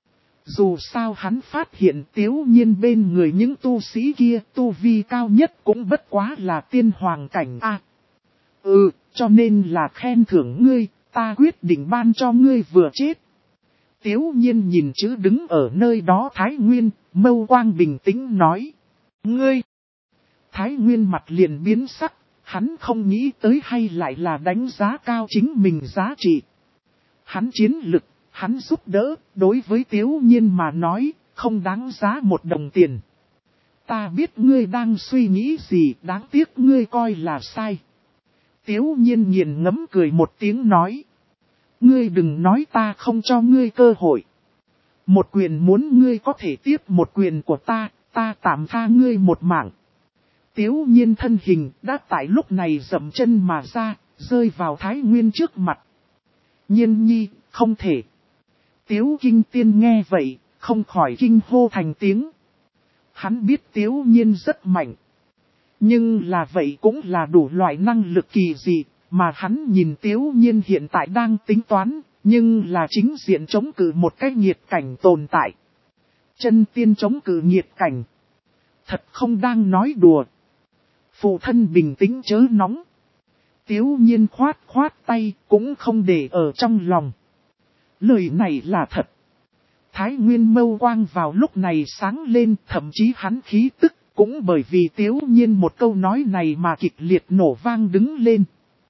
Dù sao hắn phát hiện Tiếu Nhiên bên người những tu sĩ kia, tu vi cao nhất cũng bất quá là tiên hoàng cảnh A. Ừ, cho nên là khen thưởng ngươi, ta quyết định ban cho ngươi vừa chết. Tiếu Nhiên nhìn chữ đứng ở nơi đó Thái Nguyên, mâu quang bình tĩnh nói. Ngươi! Thái Nguyên mặt liền biến sắc, hắn không nghĩ tới hay lại là đánh giá cao chính mình giá trị. Hắn chiến lực, hắn giúp đỡ, đối với Tiếu Nhiên mà nói, không đáng giá một đồng tiền. Ta biết ngươi đang suy nghĩ gì, đáng tiếc ngươi coi là sai. Tiếu Nhiên nghiền ngẫm cười một tiếng nói. Ngươi đừng nói ta không cho ngươi cơ hội. Một quyền muốn ngươi có thể tiếp một quyền của ta, ta tạm tha ngươi một mạng. Tiếu Nhiên thân hình đã tại lúc này dậm chân mà ra, rơi vào Thái Nguyên trước mặt. Nhiên nhi, không thể. Tiếu Kinh Tiên nghe vậy, không khỏi kinh hô thành tiếng. Hắn biết Tiếu Nhiên rất mạnh. Nhưng là vậy cũng là đủ loại năng lực kỳ dị, mà hắn nhìn Tiếu Nhiên hiện tại đang tính toán, nhưng là chính diện chống cự một cái nghiệt cảnh tồn tại. Chân tiên chống cự nghiệt cảnh. Thật không đang nói đùa. Phụ thân bình tĩnh chớ nóng. Tiếu Nhiên khoát khoát tay cũng không để ở trong lòng. Lời này là thật. Thái Nguyên mâu quang vào lúc này sáng lên, thậm chí hắn khí tức cũng bởi vì Tiếu Nhiên một câu nói này mà kịch liệt nổ vang đứng lên.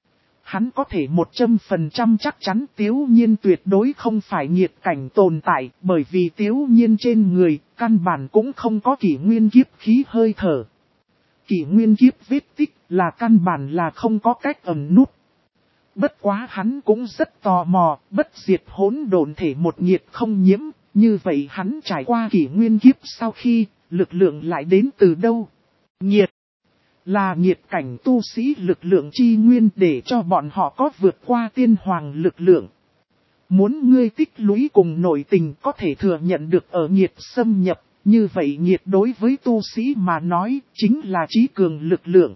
Hắn có thể một trăm phần trăm chắc chắn Tiếu Nhiên tuyệt đối không phải nghiệt cảnh tồn tại, bởi vì Tiếu Nhiên trên người, căn bản cũng không có kỷ nguyên kiếp khí hơi thở. Kỷ nguyên kiếp vết tích là căn bản là không có cách ẩn nút. Bất quá hắn cũng rất tò mò, bất diệt hỗn độn thể một nghiệt không nhiễm, như vậy hắn trải qua kỷ nguyên kiếp sau khi, lực lượng lại đến từ đâu? Nghiệt. Là nghiệt cảnh tu sĩ lực lượng chi nguyên để cho bọn họ có vượt qua tiên hoàng lực lượng. Muốn ngươi tích lũy cùng nội tình có thể thừa nhận được ở nghiệt xâm nhập, như vậy nghiệt đối với tu sĩ mà nói chính là trí cường lực lượng.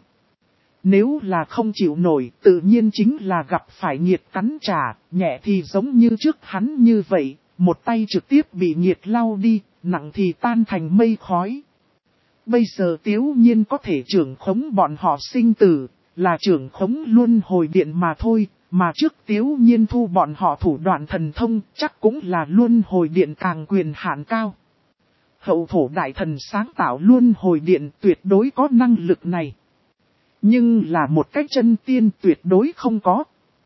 Nếu là không chịu nổi tự nhiên chính là gặp phải nghiệt cắn trả, nhẹ thì giống như trước hắn như vậy, một tay trực tiếp bị nghiệt lau đi, nặng thì tan thành mây khói. Bây giờ Tiếu Nhiên có thể trưởng khống bọn họ sinh tử, là trưởng khống luân hồi điện mà thôi, mà trước Tiếu Nhiên thu bọn họ thủ đoạn thần thông chắc cũng là luân hồi điện càng quyền hạn cao. Hậu thổ đại thần sáng tạo luân hồi điện tuyệt đối có năng lực này. Nhưng là một cách chân tiên tuyệt đối không có.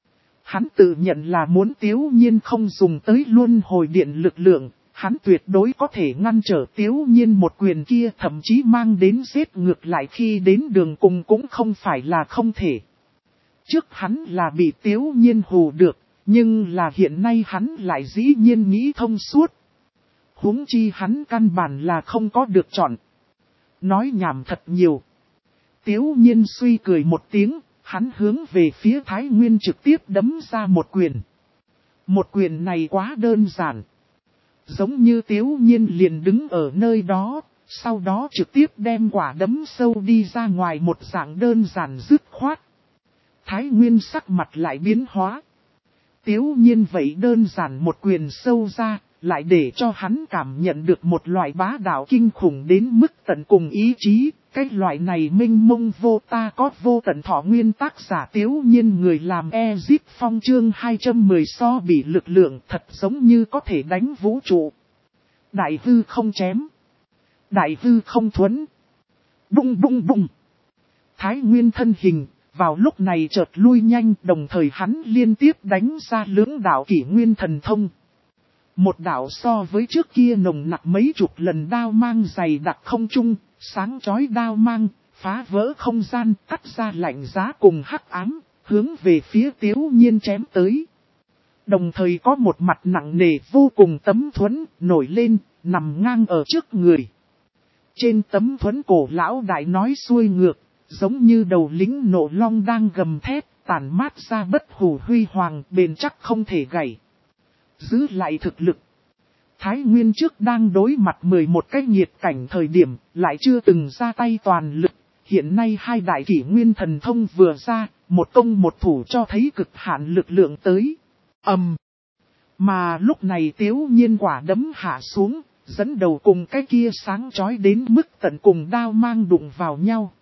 Hắn tự nhận là muốn Tiếu Nhiên không dùng tới luân hồi điện lực lượng. Hắn tuyệt đối có thể ngăn trở Tiếu Nhiên một quyền kia, thậm chí mang đến giết ngược lại khi đến đường cùng cũng không phải là không thể. Trước hắn là bị Tiếu Nhiên hù được, nhưng là hiện nay hắn lại dĩ nhiên nghĩ thông suốt. Huống chi hắn căn bản là không có được chọn. Nói nhảm thật nhiều. Tiếu Nhiên suy cười một tiếng, hắn hướng về phía Thái Nguyên trực tiếp đấm ra một quyền. Một quyền này quá đơn giản. Giống như Tiếu Nhiên liền đứng ở nơi đó, sau đó trực tiếp đem quả đấm sâu đi ra ngoài một dạng đơn giản dứt khoát. Thái Nguyên sắc mặt lại biến hóa. Tiếu Nhiên vậy đơn giản một quyền sâu ra, lại để cho hắn cảm nhận được một loại bá đạo kinh khủng đến mức tận cùng ý chí. Cái loại này minh mông vô ta có vô tận thọ nguyên tác giả Tiếu Nhiên người làm E-Zip Phong chương hai trăm mười so bị lực lượng thật giống như có thể đánh vũ trụ. Đại hư không chém. Đại hư không thuẫn. Bung bung bung. Thái Nguyên thân hình, vào lúc này chợt lui nhanh đồng thời hắn liên tiếp đánh ra lưỡng đạo kỷ nguyên thần thông. Một đạo so với trước kia nồng nặc mấy chục lần đao mang dày đặc không trung, sáng chói đao mang, phá vỡ không gian, cắt ra lạnh giá cùng hắc ám, hướng về phía Tiếu Nhiên chém tới. Đồng thời có một mặt nặng nề vô cùng tấm thuẫn nổi lên, nằm ngang ở trước người. Trên tấm thuẫn cổ lão đại nói xuôi ngược, giống như đầu lính nộ long đang gầm thét, tản mát ra bất hủ huy hoàng, bền chắc không thể gãy. Giữ lại thực lực. Thái Nguyên trước đang đối mặt mười một cái nhiệt cảnh thời điểm, lại chưa từng ra tay toàn lực. Hiện nay hai đại kỷ nguyên thần thông vừa ra, một công một thủ cho thấy cực hạn lực lượng tới. ầm, um. Mà lúc này Tiếu Nhiên quả đấm hạ xuống, dẫn đầu cùng cái kia sáng chói đến mức tận cùng đao mang đụng vào nhau.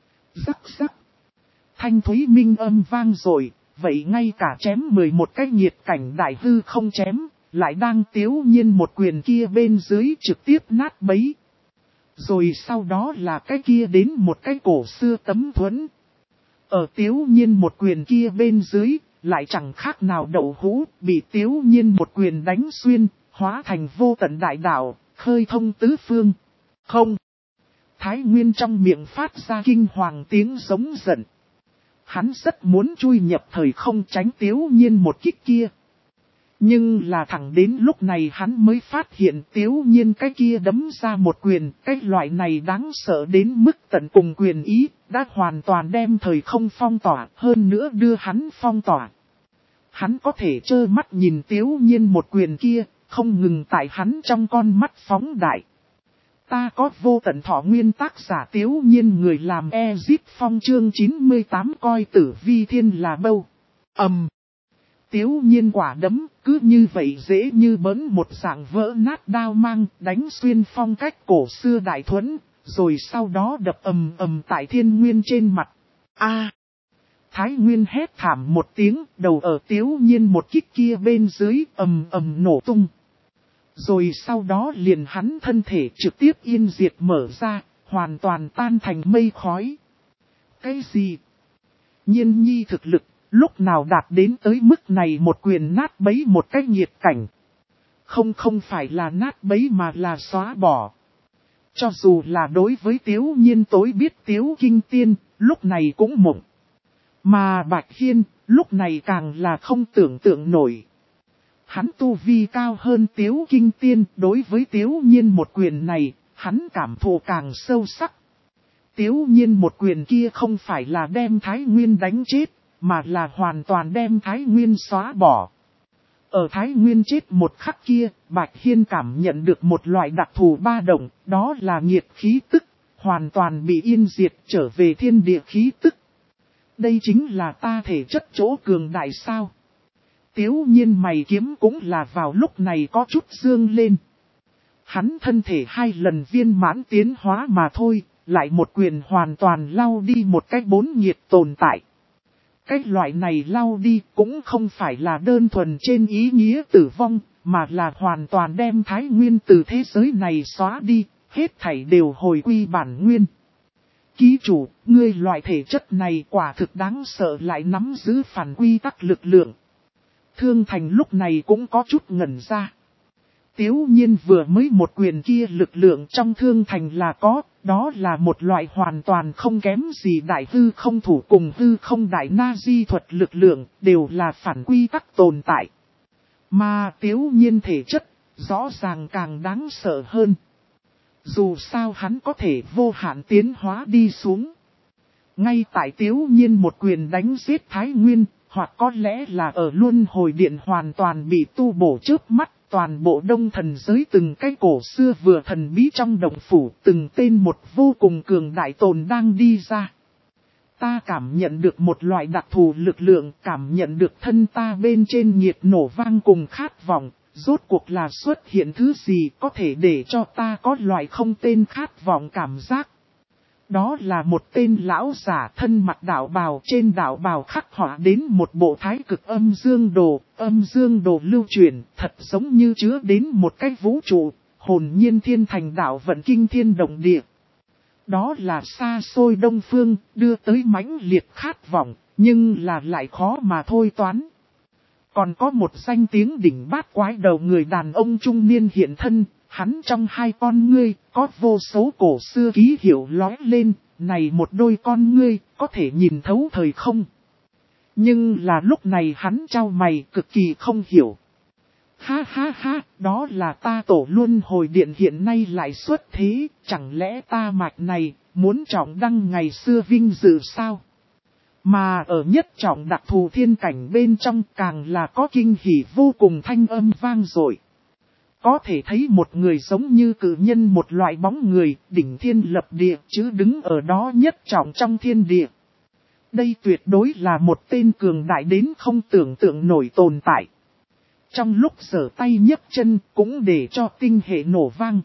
Rắc rắc. Thanh thúy minh âm vang rồi, vậy ngay cả chém mười một cái nhiệt cảnh đại hư không chém, lại đang Tiếu Nhiên một quyền kia bên dưới trực tiếp nát bấy. Rồi sau đó là cái kia đến một cái cổ xưa tấm thuẫn. Ở Tiếu Nhiên một quyền kia bên dưới, lại chẳng khác nào đậu hũ, bị Tiếu Nhiên một quyền đánh xuyên, hóa thành vô tận đại đạo, khơi thông tứ phương. Không! Thái Nguyên trong miệng phát ra kinh hoàng tiếng giống giận. Hắn rất muốn chui nhập thời không tránh Tiếu Nhiên một kích kia. Nhưng là thẳng đến lúc này hắn mới phát hiện Tiếu Nhiên cái kia đấm ra một quyền, cái loại này đáng sợ đến mức tận cùng quyền ý, đã hoàn toàn đem thời không phong tỏa, hơn nữa đưa hắn phong tỏa. Hắn có thể trơ mắt nhìn Tiếu Nhiên một quyền kia, không ngừng tại hắn trong con mắt phóng đại. Ta có vô tận thọ nguyên tác giả Tiếu Nhiên người làm Ezip Phong chương chín mươi tám coi tử vi thiên là bâu. ầm. Um. Tiếu Nhiên quả đấm, cứ như vậy dễ như bỡn một dạng vỡ nát đao mang, đánh xuyên phong cách cổ xưa đại thuẫn, rồi sau đó đập ầm ầm tại thiên nguyên trên mặt. A! Thái Nguyên hét thảm một tiếng, đầu ở Tiếu Nhiên một kích kia bên dưới ầm ầm nổ tung. Rồi sau đó liền hắn thân thể trực tiếp yên diệt mở ra, hoàn toàn tan thành mây khói. Cái gì? Nhiên nhi thực lực, lúc nào đạt đến tới mức này một quyền nát bấy một cái nhiệt cảnh. Không không phải là nát bấy mà là xóa bỏ. Cho dù là đối với Tiếu Nhiên tối biết Tiếu Kinh Tiên, lúc này cũng mộng. Mà Bạch Hiên, lúc này càng là không tưởng tượng nổi. Hắn tu vi cao hơn Tiếu Kinh Tiên, đối với Tiếu Nhiên một quyền này, hắn cảm thụ càng sâu sắc. Tiếu Nhiên một quyền kia không phải là đem Thái Nguyên đánh chết, mà là hoàn toàn đem Thái Nguyên xóa bỏ. Ở Thái Nguyên chết một khắc kia, Bạch Hiên cảm nhận được một loại đặc thù ba động, đó là nhiệt khí tức, hoàn toàn bị yên diệt trở về thiên địa khí tức. Đây chính là ta thể chất chỗ cường đại sao. Tiếu Nhiên mày kiếm cũng là vào lúc này có chút dương lên. Hắn thân thể hai lần viên mãn tiến hóa mà thôi, lại một quyền hoàn toàn lau đi một cái bốn nhiệt tồn tại. Cái loại này lau đi cũng không phải là đơn thuần trên ý nghĩa tử vong, mà là hoàn toàn đem Thái Nguyên từ thế giới này xóa đi, hết thảy đều hồi quy bản nguyên. Ký chủ, ngươi loại thể chất này quả thực đáng sợ lại nắm giữ phản quy tắc lực lượng. Thương Thành lúc này cũng có chút ngẩn ra. Tiếu Nhiên vừa mới một quyền kia lực lượng trong Thương Thành là có, đó là một loại hoàn toàn không kém gì đại hư không thủ cùng hư không đại na di thuật lực lượng, đều là phản quy tắc tồn tại. Mà Tiếu Nhiên thể chất, rõ ràng càng đáng sợ hơn. Dù sao hắn có thể vô hạn tiến hóa đi xuống. Ngay tại Tiếu Nhiên một quyền đánh giết Thái Nguyên, hoặc có lẽ là ở luân hồi điện hoàn toàn bị tu bổ trước mắt, toàn bộ đông thần giới từng cái cổ xưa vừa thần bí trong động phủ, từng tên một vô cùng cường đại tồn đang đi ra. Ta cảm nhận được một loại đặc thù lực lượng, cảm nhận được thân ta bên trên nhiệt nổ vang cùng khát vọng, rốt cuộc là xuất hiện thứ gì có thể để cho ta có loại không tên khát vọng cảm giác. Đó là một tên lão giả thân mặc đạo bào, trên đạo bào khắc họa đến một bộ thái cực âm dương đồ, âm dương đồ lưu truyền, thật giống như chứa đến một cái vũ trụ, hồn nhiên thiên thành đạo vận kinh thiên động địa. Đó là xa xôi đông phương, đưa tới mãnh liệt khát vọng, nhưng là lại khó mà thôi toán. Còn có một danh tiếng đỉnh bát quái đầu người đàn ông trung niên hiện thân, hắn trong hai con ngươi, có vô số cổ xưa ký hiệu lóe lên, này một đôi con ngươi, có thể nhìn thấu thời không. Nhưng là lúc này hắn trao mày cực kỳ không hiểu. Ha ha ha, đó là ta tổ luân hồi điện hiện nay lại xuất thế, chẳng lẽ ta mạch này, muốn trọng đăng ngày xưa vinh dự sao? Mà ở nhất trọng đặc thù thiên cảnh bên trong càng là có kinh hỉ vô cùng thanh âm vang dội. Có thể thấy một người giống như cử nhân một loại bóng người, đỉnh thiên lập địa chứ đứng ở đó nhất trọng trong thiên địa. Đây tuyệt đối là một tên cường đại đến không tưởng tượng nổi tồn tại. Trong lúc giở tay nhấc chân cũng để cho tinh hệ nổ vang.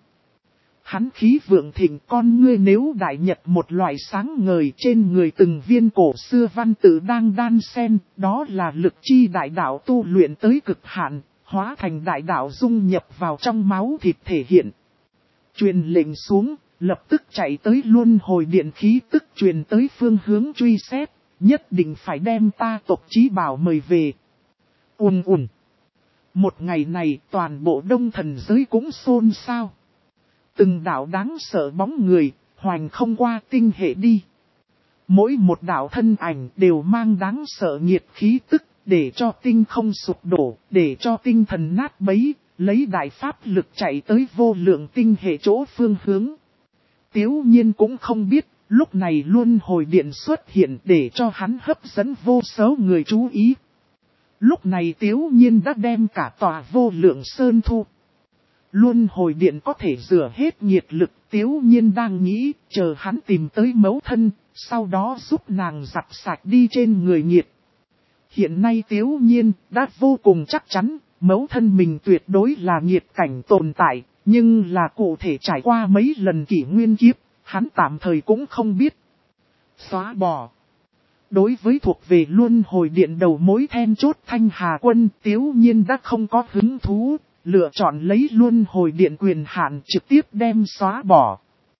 Hắn khí vượng thịnh con ngươi nếu đại nhật một loại sáng ngời trên người từng viên cổ xưa văn tự đang đan xen, đó là lực chi đại đạo tu luyện tới cực hạn, hóa thành đại đạo dung nhập vào trong máu thịt thể hiện. Truyền lệnh xuống, lập tức chạy tới luân hồi điện khí tức truyền tới phương hướng truy xét, nhất định phải đem ta tộc chí bảo mời về. Ùn ùn. Một ngày này toàn bộ đông thần giới cũng xôn xao. Từng đạo đáng sợ bóng người, hoành không qua tinh hệ đi. Mỗi một đạo thân ảnh đều mang đáng sợ nhiệt khí tức, để cho tinh không sụp đổ, để cho tinh thần nát bấy, lấy đại pháp lực chạy tới vô lượng tinh hệ chỗ phương hướng. Tiếu nhiên cũng không biết, lúc này luân hồi điện xuất hiện để cho hắn hấp dẫn vô số người chú ý. Lúc này Tiếu nhiên đã đem cả tòa vô lượng sơn thu. Luân hồi điện có thể rửa hết nhiệt lực, Tiếu nhiên đang nghĩ, chờ hắn tìm tới mẫu thân, sau đó giúp nàng giặt sạch đi trên người nhiệt. Hiện nay Tiếu nhiên đã vô cùng chắc chắn, mẫu thân mình tuyệt đối là nhiệt cảnh tồn tại, nhưng là cụ thể trải qua mấy lần kỷ nguyên kiếp, hắn tạm thời cũng không biết. Xóa bỏ. Đối với thuộc về luân hồi điện đầu mối then chốt Thanh Hà Quân, Tiếu nhiên đã không có hứng thú, lựa chọn lấy luân hồi điện quyền hạn trực tiếp đem xóa bỏ.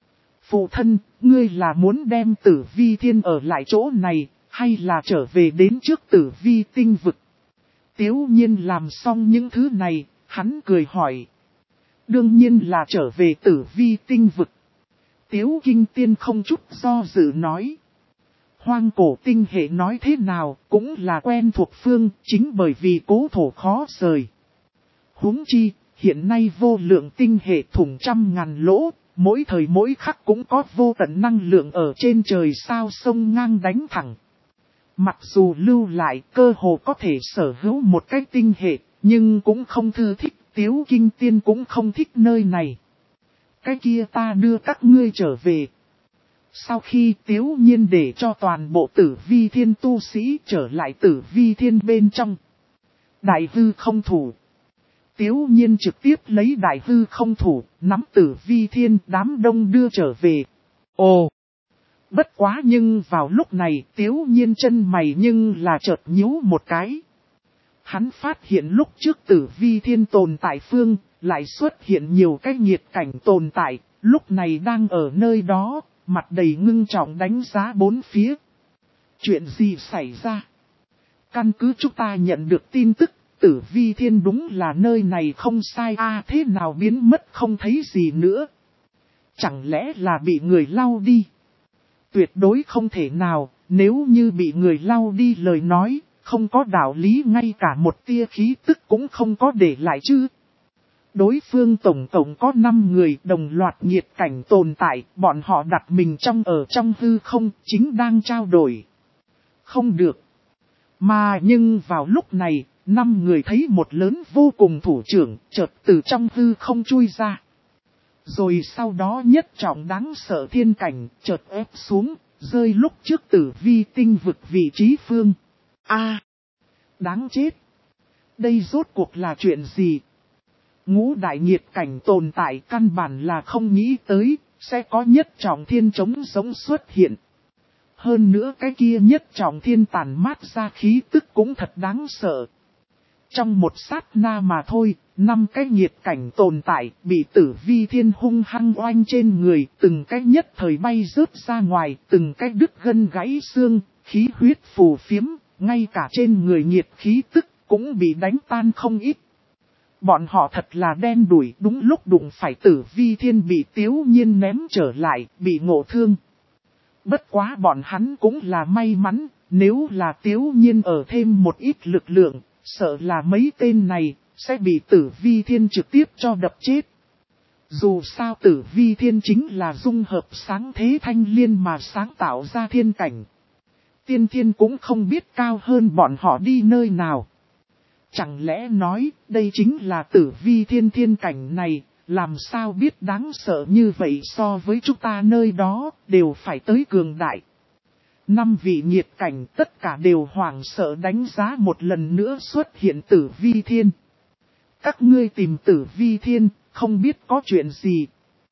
Phụ thân, ngươi là muốn đem Tử Vi Thiên ở lại chỗ này, hay là trở về đến trước Tử Vi tinh vực? Tiếu nhiên làm xong những thứ này, hắn cười hỏi. Đương nhiên là trở về Tử Vi tinh vực. Tiếu Kinh Tiên không chút do dự nói. Hoang cổ tinh hệ nói thế nào cũng là quen thuộc phương, chính bởi vì cố thổ khó rời. Huống chi, hiện nay vô lượng tinh hệ thủng trăm ngàn lỗ, mỗi thời mỗi khắc cũng có vô tận năng lượng ở trên trời sao sông ngang đánh thẳng. Mặc dù lưu lại cơ hồ có thể sở hữu một cái tinh hệ, nhưng cũng không thư thích, Tiếu Kinh Tiên cũng không thích nơi này. Cái kia ta đưa các ngươi trở về. Sau khi Tiếu nhiên để cho toàn bộ Tử Vi Thiên tu sĩ trở lại Tử Vi Thiên bên trong. Đại hư không thủ. Tiếu nhiên trực tiếp lấy đại hư không thủ, nắm Tử Vi Thiên đám đông đưa trở về. Ồ! Bất quá nhưng vào lúc này Tiếu nhiên chân mày nhưng là chợt nhíu một cái. Hắn phát hiện lúc trước Tử Vi Thiên tồn tại phương, lại xuất hiện nhiều cái nhiệt cảnh tồn tại, lúc này đang ở nơi đó, mặt đầy ngưng trọng đánh giá bốn phía. Chuyện gì xảy ra? Căn cứ chúng ta nhận được tin tức, Tử Vi Thiên đúng là nơi này không sai a à, thế nào biến mất không thấy gì nữa? Chẳng lẽ là bị người lau đi? Tuyệt đối không thể nào, nếu như bị người lau đi lời nói, không có đạo lý ngay cả một tia khí tức cũng không có để lại chứ. Đối phương tổng cộng có năm người đồng loạt nhiệt cảnh tồn tại, bọn họ đặt mình trong ở trong hư không, chính đang trao đổi. Không được. Mà nhưng vào lúc này, năm người thấy một lớn vô cùng thủ trưởng, chợt từ trong hư không chui ra. Rồi sau đó nhất trọng đáng sợ thiên cảnh, chợt ép xuống, rơi lúc trước Tử Vi tinh vực vị trí phương. A, đáng chết. Đây rốt cuộc là chuyện gì? Ngũ đại nhiệt cảnh tồn tại căn bản là không nghĩ tới, sẽ có nhất trọng thiên chống giống xuất hiện. Hơn nữa cái kia nhất trọng thiên tàn mát ra khí tức cũng thật đáng sợ. Trong một sát na mà thôi, năm cái nhiệt cảnh tồn tại bị Tử Vi Thiên hung hăng oanh trên người, từng cái nhất thời bay rớt ra ngoài, từng cái đứt gân gãy xương, khí huyết phù phiếm, ngay cả trên người nhiệt khí tức cũng bị đánh tan không ít. Bọn họ thật là đen đủi, đúng lúc đụng phải Tử Vi Thiên bị Tiếu Nhiên ném trở lại, bị ngộ thương. Bất quá bọn hắn cũng là may mắn, nếu là Tiếu Nhiên ở thêm một ít lực lượng, sợ là mấy tên này sẽ bị Tử Vi Thiên trực tiếp cho đập chết. Dù sao Tử Vi Thiên chính là dung hợp sáng thế thanh liên mà sáng tạo ra thiên cảnh. Tiên thiên cũng không biết cao hơn bọn họ đi nơi nào. Chẳng lẽ nói đây chính là Tử Vi Thiên thiên cảnh này, làm sao biết đáng sợ như vậy so với chúng ta nơi đó đều phải tới cường đại. Năm vị nhiệt cảnh tất cả đều hoảng sợ đánh giá một lần nữa xuất hiện Tử Vi Thiên. Các ngươi tìm Tử Vi Thiên, không biết có chuyện gì.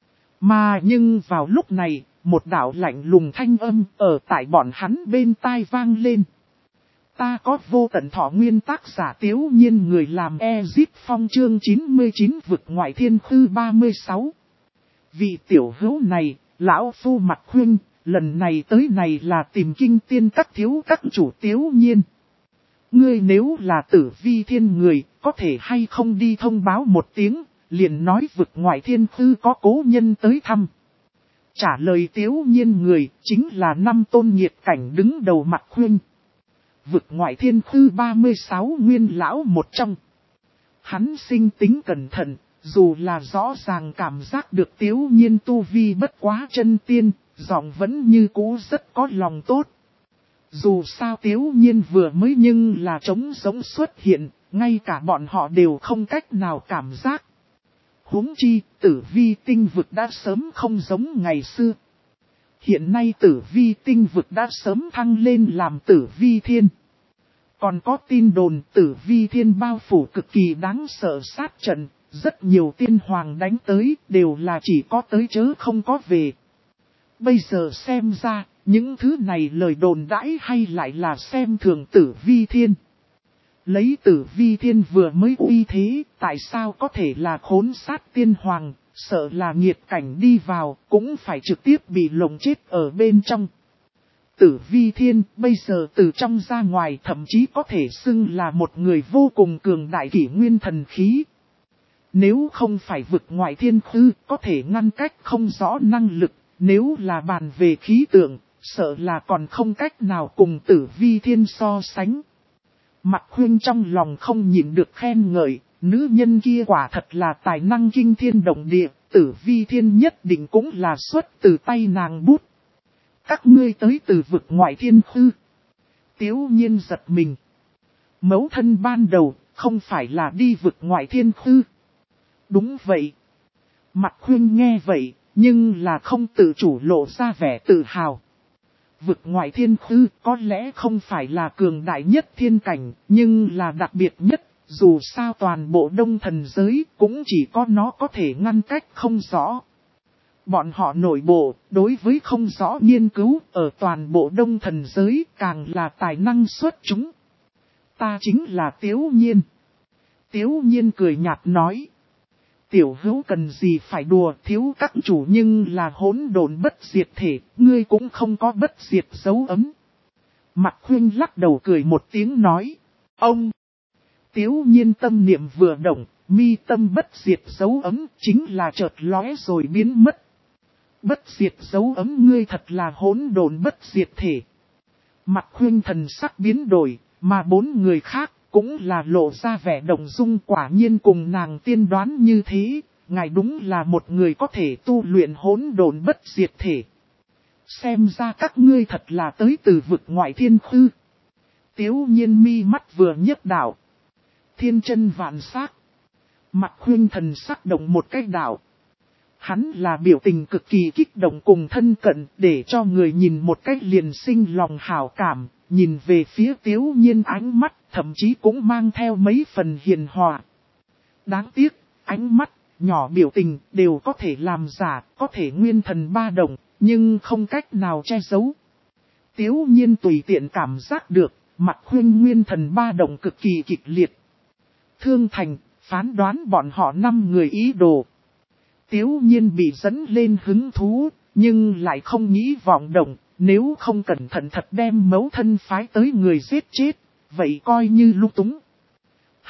Mà nhưng vào lúc này, một đạo lạnh lùng thanh âm ở tại bọn hắn bên tai vang lên. Ta có vô tận thọ nguyên tác giả Tiếu Nhiên người làm Ezip Phong chương chín mươi chín vực ngoại thiên khư ba mươi sáu. Vị tiểu hữu này, lão phu mặt huynh, lần này tới này là tìm kinh tiên các thiếu các chủ Tiếu Nhiên. Ngươi nếu là Tử Vi Thiên người, có thể hay không đi thông báo một tiếng, liền nói vực ngoại thiên khư có cố nhân tới thăm. Trả lời Tiếu Nhiên người, chính là năm tôn nhiệt cảnh đứng đầu mặt huynh. Vực ngoại thiên khư ba mươi sáu nguyên lão một trong. Hắn sinh tính cẩn thận, dù là rõ ràng cảm giác được Tiếu Nhiên tu vi bất quá chân tiên, giọng vẫn như cũ rất có lòng tốt. Dù sao Tiếu Nhiên vừa mới nhưng là trống giống xuất hiện, ngay cả bọn họ đều không cách nào cảm giác. Huống chi, Tử Vi tinh vực đã sớm không giống ngày xưa. Hiện nay Tử Vi tinh vực đã sớm thăng lên làm Tử Vi Thiên. Còn có tin đồn Tử Vi Thiên bao phủ cực kỳ đáng sợ sát trận, rất nhiều tiên hoàng đánh tới đều là chỉ có tới chớ không có về. Bây giờ xem ra, những thứ này lời đồn đãi hay lại là xem thường Tử Vi Thiên. Lấy Tử Vi Thiên vừa mới uy thế, tại sao có thể là khốn sát tiên hoàng, sợ là nghiệt cảnh đi vào, cũng phải trực tiếp bị lồng chết ở bên trong. Tử Vi Thiên bây giờ từ trong ra ngoài thậm chí có thể xưng là một người vô cùng cường đại kỷ nguyên thần khí. Nếu không phải vực ngoại thiên khư, có thể ngăn cách không rõ năng lực, nếu là bàn về khí tượng, sợ là còn không cách nào cùng Tử Vi Thiên so sánh. Mặt huynh trong lòng không nhịn được khen ngợi, nữ nhân kia quả thật là tài năng kinh thiên động địa, Tử Vi Thiên nhất định cũng là xuất từ tay nàng bút. Các ngươi tới từ vực ngoại thiên khư. Tiếu Nhiên giật mình. Mẫu thân ban đầu, không phải là đi vực ngoại thiên khư. Đúng vậy. Mặt huynh nghe vậy, nhưng là không tự chủ lộ ra vẻ tự hào. Vực ngoại thiên khư có lẽ không phải là cường đại nhất thiên cảnh, nhưng là đặc biệt nhất, dù sao toàn bộ đông thần giới cũng chỉ có nó có thể ngăn cách không rõ. Bọn họ nội bộ, đối với không rõ nghiên cứu, ở toàn bộ đông thần giới càng là tài năng xuất chúng. Ta chính là Tiếu Nhiên. Tiếu Nhiên cười nhạt nói. Tiểu hữu cần gì phải đùa, thiếu các chủ nhưng là hỗn độn bất diệt thể, ngươi cũng không có bất diệt dấu ấm. Mặt huynh lắc đầu cười một tiếng nói. Ông! Tiếu Nhiên tâm niệm vừa động, mi tâm bất diệt dấu ấm chính là chợt lóe rồi biến mất. Bất diệt dấu ấm ngươi thật là hỗn độn bất diệt thể. Mặt huynh thần sắc biến đổi, mà bốn người khác cũng là lộ ra vẻ động dung, quả nhiên cùng nàng tiên đoán như thế, ngài đúng là một người có thể tu luyện hỗn độn bất diệt thể. Xem ra các ngươi thật là tới từ vực ngoại thiên khư. Tiếu Nhiên mi mắt vừa nhấc đảo. Thiên chân vạn sắc. Mặt huynh thần sắc động một cách đảo. Hắn là biểu tình cực kỳ kích động cùng thân cận, để cho người nhìn một cách liền sinh lòng hảo cảm, nhìn về phía Tiếu Nhiên ánh mắt, thậm chí cũng mang theo mấy phần hiền hòa. Đáng tiếc, ánh mắt, nhỏ biểu tình đều có thể làm giả, có thể nguyên thần ba động, nhưng không cách nào che giấu. Tiếu Nhiên tùy tiện cảm giác được, mặt huynh nguyên thần ba động cực kỳ kịch liệt. Thương thành, phán đoán bọn họ năm người ý đồ. Tiếu Nhiên bị dẫn lên hứng thú, nhưng lại không nghĩ vọng động, nếu không cẩn thận thật đem mẫu thân phái tới người giết chết, vậy coi như lung túng.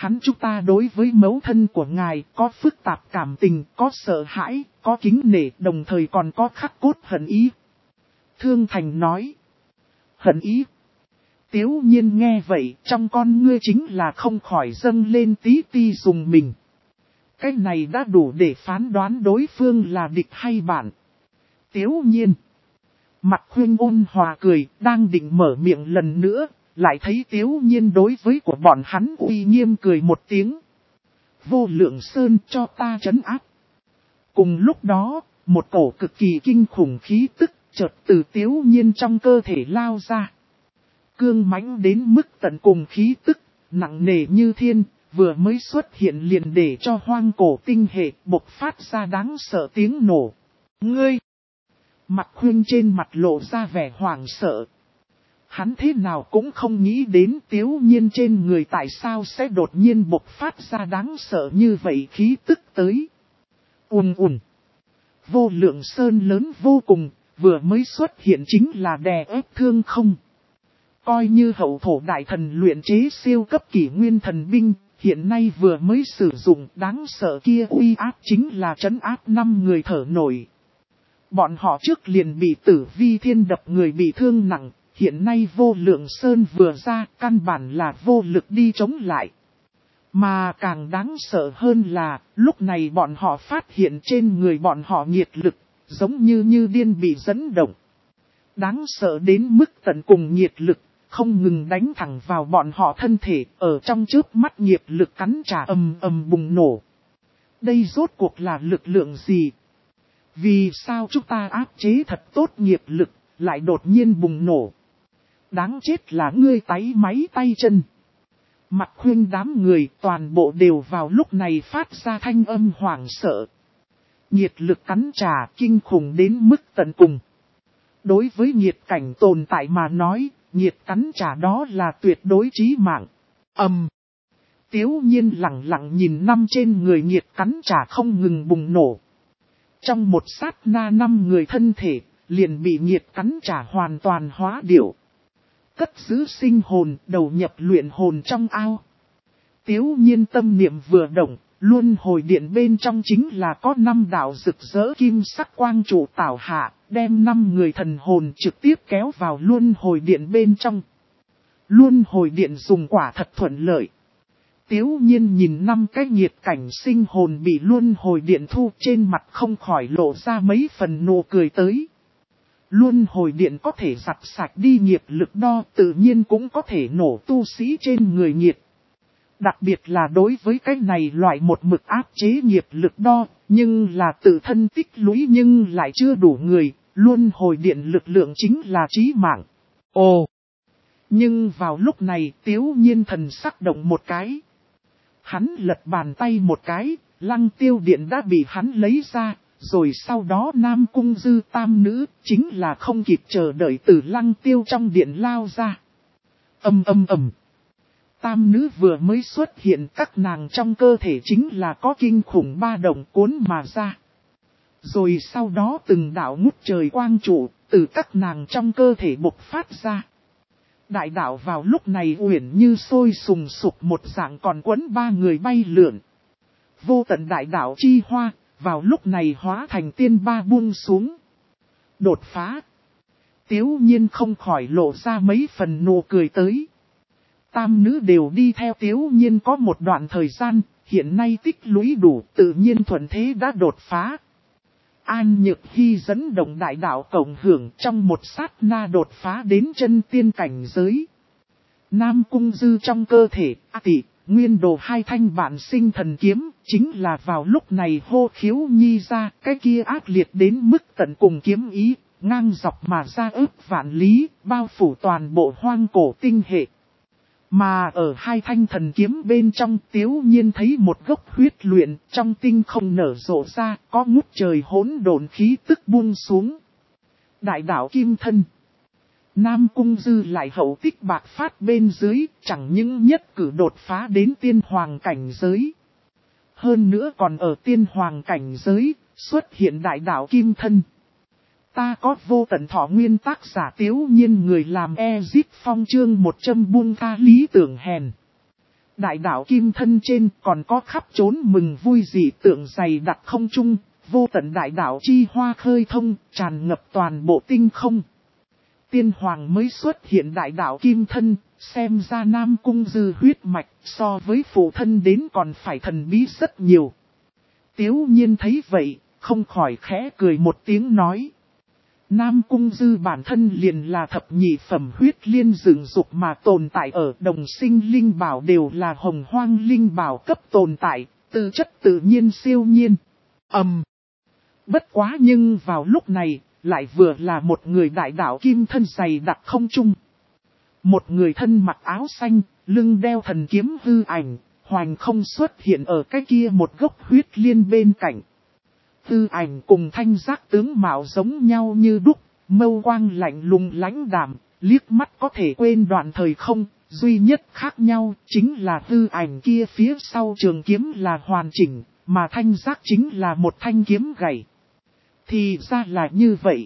Hắn chúng ta đối với mẫu thân của ngài có phức tạp cảm tình, có sợ hãi, có kính nể, đồng thời còn có khắc cốt hận ý. Thương Thành nói. Hận ý. Tiếu nhiên nghe vậy, trong con ngươi chính là không khỏi dâng lên tí ti dùng mình. Cái này đã đủ để phán đoán đối phương là địch hay bạn. Tiếu nhiên. Mặt Khuynh ôn hòa cười, đang định mở miệng lần nữa, lại thấy Tiếu nhiên đối với của bọn hắn uy nghiêm cười một tiếng. Vô lượng sơn cho ta trấn áp. Cùng lúc đó, một cổ cực kỳ kinh khủng khí tức chợt từ Tiếu nhiên trong cơ thể lao ra. Cương mãnh đến mức tận cùng khí tức, nặng nề như thiên, vừa mới xuất hiện liền để cho hoang cổ tinh hệ bộc phát ra đáng sợ tiếng nổ. Ngươi! Mặt Khuynh trên mặt lộ ra vẻ hoảng sợ. Hắn thế nào cũng không nghĩ đến Tiếu nhiên trên người tại sao sẽ đột nhiên bộc phát ra đáng sợ như vậy khí tức tới. Ùn ùn. Vô lượng sơn lớn vô cùng, vừa mới xuất hiện chính là đè ép thương không. Coi như hậu thổ đại thần luyện chế siêu cấp kỷ nguyên thần binh, hiện nay vừa mới sử dụng đáng sợ kia uy áp chính là trấn áp năm người thở nổi. Bọn họ trước liền bị Tử Vi Thiên đập người bị thương nặng, hiện nay vô lượng sơn vừa ra căn bản là vô lực đi chống lại. Mà càng đáng sợ hơn là, lúc này bọn họ phát hiện trên người bọn họ nhiệt lực, giống như như điên bị dẫn động. Đáng sợ đến mức tận cùng nhiệt lực, không ngừng đánh thẳng vào bọn họ thân thể, ở trong chớp mắt nghiệp lực cắn trả ầm ầm bùng nổ. Đây rốt cuộc là lực lượng gì? Vì sao chúng ta áp chế thật tốt nghiệp lực, lại đột nhiên bùng nổ? Đáng chết là ngươi táy máy tay chân. Mặt Khuynh đám người toàn bộ đều vào lúc này phát ra thanh âm hoảng sợ. Nhiệt lực cắn trả kinh khủng đến mức tận cùng. Đối với nhiệt cảnh tồn tại mà nói, nhiệt cắn trả đó là tuyệt đối chí mạng. Ầm. Um. Tiếu nhiên lặng lặng nhìn năm trên người nhiệt cắn trả không ngừng bùng nổ. Trong một sát na năm người thân thể, liền bị nhiệt cắn trả hoàn toàn hóa điệu. Cất giữ sinh hồn, đầu nhập luyện hồn trong ao. Tiếu nhiên tâm niệm vừa động, luân hồi điện bên trong chính là có năm đạo rực rỡ kim sắc quang trụ tảo hạ, đem năm người thần hồn trực tiếp kéo vào luân hồi điện bên trong. Luân hồi điện dùng quả thật thuận lợi. Tiếu nhiên nhìn năm cái nhiệt cảnh sinh hồn bị luân hồi điện thu trên mặt không khỏi lộ ra mấy phần nụ cười tới. Luân hồi điện có thể giặt sạch đi nghiệp lực đo, tự nhiên cũng có thể nổ tu sĩ trên người nhiệt. Đặc biệt là đối với cái này loại một mực áp chế nghiệp lực đo, nhưng là tự thân tích lũy nhưng lại chưa đủ người, luân hồi điện lực lượng chính là chí mạng. Ồ! Nhưng vào lúc này Tiếu nhiên thần sắc động một cái. Hắn lật bàn tay một cái, lăng tiêu điện đã bị hắn lấy ra. Rồi sau đó Nam Cung Dư tam nữ, chính là không kịp chờ đợi từ lăng tiêu trong điện lao ra. Âm âm ầm. Tam nữ vừa mới xuất hiện, các nàng trong cơ thể chính là có kinh khủng ba động cuốn mà ra. Rồi sau đó từng đạo ngút trời quang trụ, từ các nàng trong cơ thể bộc phát ra. Đại đạo vào lúc này uyển như sôi sùng sục một dạng còn quấn ba người bay lượn. Vô tận đại đạo chi hoa. Vào lúc này hóa thành tiên ba buông xuống. Đột phá. Tiếu nhiên không khỏi lộ ra mấy phần nụ cười tới. Tam nữ đều đi theo Tiếu nhiên có một đoạn thời gian, hiện nay tích lũy đủ tự nhiên thuận thế đã đột phá. An Nhược Hy dẫn động đại đạo cộng hưởng trong một sát na đột phá đến chân tiên cảnh giới. Nam Cung Dư trong cơ thể, A Tị, nguyên đồ hai thanh bản sinh thần kiếm, chính là vào lúc này hô khiếu nhi ra, cái kia ác liệt đến mức tận cùng kiếm ý, ngang dọc mà ra ức vạn lý, bao phủ toàn bộ hoang cổ tinh hệ. Mà ở hai thanh thần kiếm bên trong Tiếu nhiên thấy một gốc huyết luyện trong tinh không nở rộ ra, có ngút trời hỗn độn khí tức buông xuống. Đại đạo kim thân. Nam Cung Dư lại hậu tích bạc phát bên dưới, chẳng những nhất cử đột phá đến tiên hoàng cảnh giới. Hơn nữa còn ở tiên hoàng cảnh giới, xuất hiện đại đạo kim thân. Ta có vô tận thọ nguyên tác giả Tiếu nhiên người làm Exit Phong chương một trăm buông tha lý tưởng hèn. đại đạo kim thân trên còn có khắp trốn mừng vui dị tượng dày đặc không trung, vô tận đại đạo chi hoa khơi thông, tràn ngập toàn bộ tinh không. Tiên hoàng mới xuất hiện đại đạo kim thân, xem ra Nam Cung Dư huyết mạch so với phụ thân đến còn phải thần bí rất nhiều. Tiếu nhiên thấy vậy, không khỏi khẽ cười một tiếng nói. Nam Cung Dư bản thân liền là thập nhị phẩm huyết liên dựng dục mà tồn tại ở đồng sinh linh bảo đều là hồng hoang linh bảo cấp tồn tại, tư chất tự nhiên siêu nhiên. ầm, um. Bất quá nhưng vào lúc này, lại vừa là một người đại đạo kim thân dày đặc không trung. Một người thân mặc áo xanh, lưng đeo thần kiếm hư ảnh, hoành không xuất hiện ở cái kia một gốc huyết liên bên cạnh. Hư ảnh cùng Thanh Giác tướng mạo giống nhau như đúc, mâu quang lạnh lùng lãnh đạm, liếc mắt có thể quên đoạn thời không, duy nhất khác nhau chính là hư ảnh kia phía sau trường kiếm là hoàn chỉnh, mà Thanh Giác chính là một thanh kiếm gãy. Thì ra là như vậy.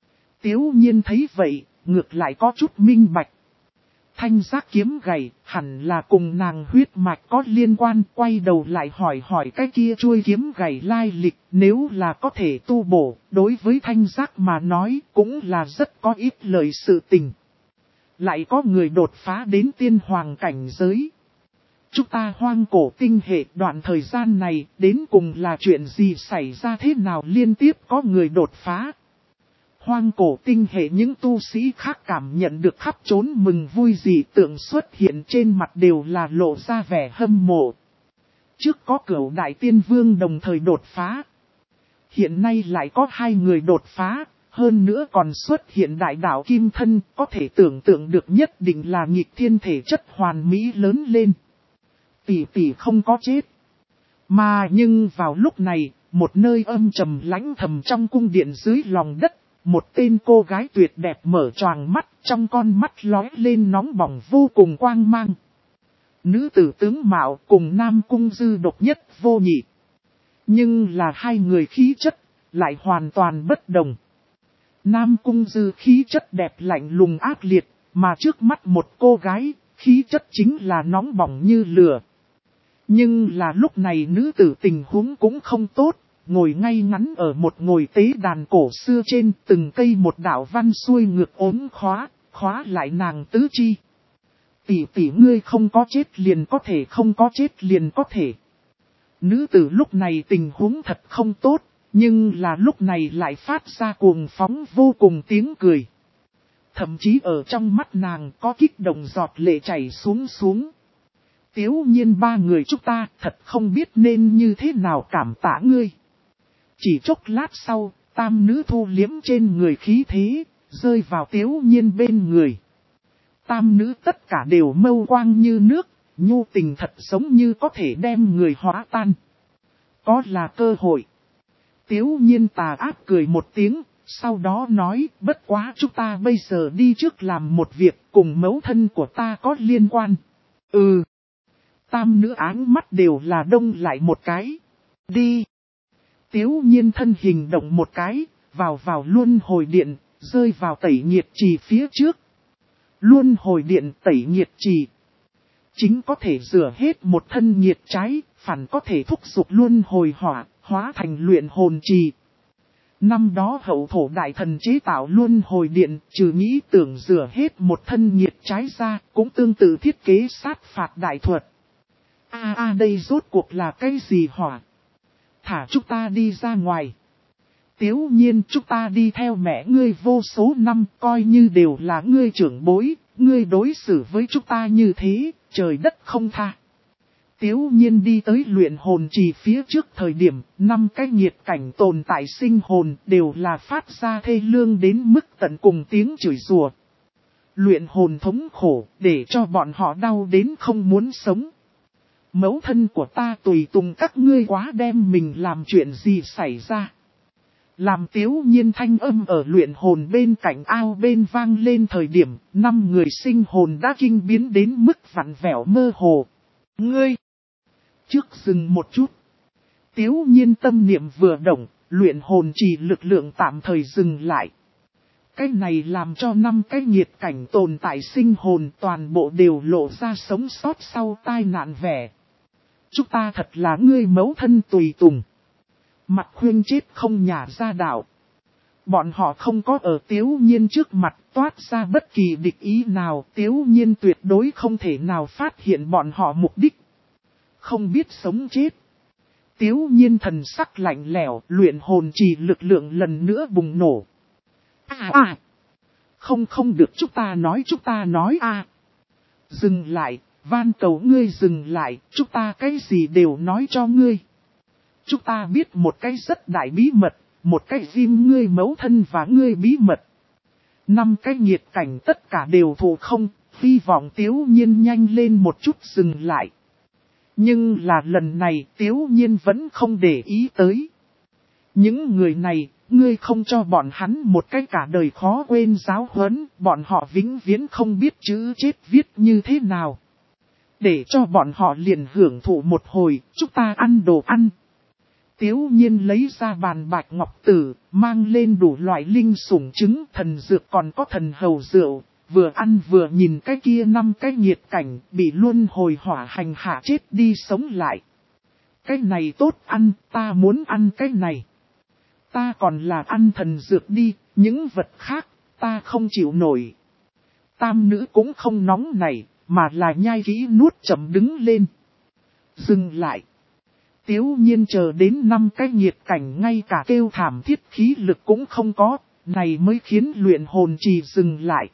Tiếu nhiên thấy vậy, ngược lại có chút minh bạch. Thanh Giác kiếm gãy hẳn là cùng nàng huyết mạch có liên quan, quay đầu lại hỏi hỏi cái kia chuôi kiếm gãy lai lịch, nếu là có thể tu bổ, đối với Thanh Giác mà nói cũng là rất có ít lợi sự tình. Lại có người đột phá đến tiên hoàng cảnh giới. Chúng ta hoang cổ tinh hệ đoạn thời gian này đến cùng là chuyện gì xảy ra thế nào liên tiếp có người đột phá. Hoang cổ tinh hệ những tu sĩ khác cảm nhận được khắp trốn mừng vui dị tượng xuất hiện trên mặt đều là lộ ra vẻ hâm mộ. Trước có cửu đại tiên vương đồng thời đột phá. Hiện nay lại có hai người đột phá, hơn nữa còn xuất hiện đại đạo kim thân, có thể tưởng tượng được nhất định là nghịch thiên thể chất hoàn mỹ lớn lên. Tỷ tỷ không có chết. Mà nhưng vào lúc này, một nơi âm trầm lãnh thầm trong cung điện dưới lòng đất, một tên cô gái tuyệt đẹp mở choàng mắt, trong con mắt lóe lên nóng bỏng vô cùng quang mang. Nữ tử tướng mạo cùng Nam Cung Dư độc nhất vô nhị. Nhưng là hai người khí chất, lại hoàn toàn bất đồng. Nam Cung Dư khí chất đẹp lạnh lùng ác liệt, mà trước mắt một cô gái, khí chất chính là nóng bỏng như lửa. Nhưng là lúc này nữ tử tình huống cũng không tốt, ngồi ngay ngắn ở một ngồi tế đàn cổ xưa trên từng cây một đạo văn xuôi ngược ốm khóa, khóa lại nàng tứ chi. Tỷ tỷ ngươi không có chết liền có thể không có chết liền có thể. Nữ tử lúc này tình huống thật không tốt, nhưng là lúc này lại phát ra cuồng phóng vô cùng tiếng cười. Thậm chí ở trong mắt nàng có kích động giọt lệ chảy xuống xuống. Tiếu nhiên ba người chúng ta thật không biết nên như thế nào cảm tạ ngươi. Chỉ chốc lát sau, tam nữ thu liếm trên người khí thế, rơi vào tiếu nhiên bên người. Tam nữ tất cả đều mâu quang như nước, nhu tình thật giống như có thể đem người hóa tan. Có là cơ hội. Tiếu nhiên tà ác cười một tiếng, sau đó nói bất quá chúng ta bây giờ đi trước làm một việc cùng mẫu thân của ta có liên quan. Ừ. Tam nữ áng mắt đều là đông lại một cái. Đi. Tiếu nhiên thân hình động một cái, vào vào luân hồi điện, rơi vào tẩy nhiệt trì phía trước. Luân hồi điện tẩy nhiệt trì. Chính có thể rửa hết một thân nhiệt trái, phản có thể thúc giục luân hồi hỏa, hóa thành luyện hồn trì. Năm đó hậu thổ đại thần chế tạo luân hồi điện, trừ nghĩ tưởng rửa hết một thân nhiệt trái ra, cũng tương tự thiết kế sát phạt đại thuật. A à, a à, đây rốt cuộc là cái gì hỏa? Thả chúng ta đi ra ngoài. Tiếu nhiên chúng ta đi theo mẹ ngươi vô số năm, coi như đều là ngươi trưởng bối, ngươi đối xử với chúng ta như thế, trời đất không tha. Tiếu nhiên đi tới luyện hồn trì phía trước thời điểm, năm cái nhiệt cảnh tồn tại sinh hồn đều là phát ra thê lương đến mức tận cùng tiếng chửi rủa. Luyện hồn thống khổ, để cho bọn họ đau đến không muốn sống. Mẫu thân của ta tùy tùng các ngươi quá đem mình làm chuyện gì xảy ra. Làm tiếu nhiên thanh âm ở luyện hồn bên cạnh ao bên vang lên thời điểm, năm người sinh hồn đã kinh biến đến mức vặn vẹo mơ hồ. Ngươi! Trước dừng một chút. Tiếu nhiên tâm niệm vừa động, luyện hồn chỉ lực lượng tạm thời dừng lại. Cái này làm cho năm cái nghiệt cảnh tồn tại sinh hồn toàn bộ đều lộ ra sống sót sau tai nạn vẻ. Chúng ta thật là ngươi mẫu thân tùy tùng. Mặt Khuyên chết không nhả ra đạo. Bọn họ không có ở Tiếu Nhiên trước mặt toát ra bất kỳ địch ý nào. Tiếu Nhiên tuyệt đối không thể nào phát hiện bọn họ mục đích. Không biết sống chết. Tiếu Nhiên thần sắc lạnh lẽo, luyện hồn trì lực lượng lần nữa bùng nổ. À à! Không không được, chúng ta nói chúng ta nói à! Dừng lại, van cầu ngươi dừng lại, chúng ta cái gì đều nói cho ngươi. Chúng ta biết một cái rất đại bí mật, một cái riêng ngươi mẫu thân và ngươi bí mật. Năm cái nghiệt cảnh tất cả đều thù không, hy vọng Tiếu Nhiên nhanh lên một chút dừng lại. Nhưng là lần này Tiếu Nhiên vẫn không để ý tới. Những người này, ngươi không cho bọn hắn một cái cả đời khó quên giáo huấn, bọn họ vĩnh viễn không biết chữ chết viết như thế nào. Để cho bọn họ liền hưởng thụ một hồi, chúng ta ăn đồ ăn. Tiếu Nhiên lấy ra bàn bạch ngọc tử, mang lên đủ loại linh sủng trứng, thần dược còn có thần hầu rượu, vừa ăn vừa nhìn cái kia năm cái nghiệt cảnh, bị luân hồi hỏa hành hạ chết đi sống lại. Cái này tốt ăn, ta muốn ăn cái này. Ta còn là ăn thần dược đi, những vật khác, ta không chịu nổi. Tam nữ cũng không nóng này, mà là nhai kỹ nuốt chậm đứng lên. Dừng lại. Tiếu Nhiên chờ đến năm cái nghiệt cảnh ngay cả kêu thảm thiết khí lực cũng không có, này mới khiến luyện hồn trì dừng lại.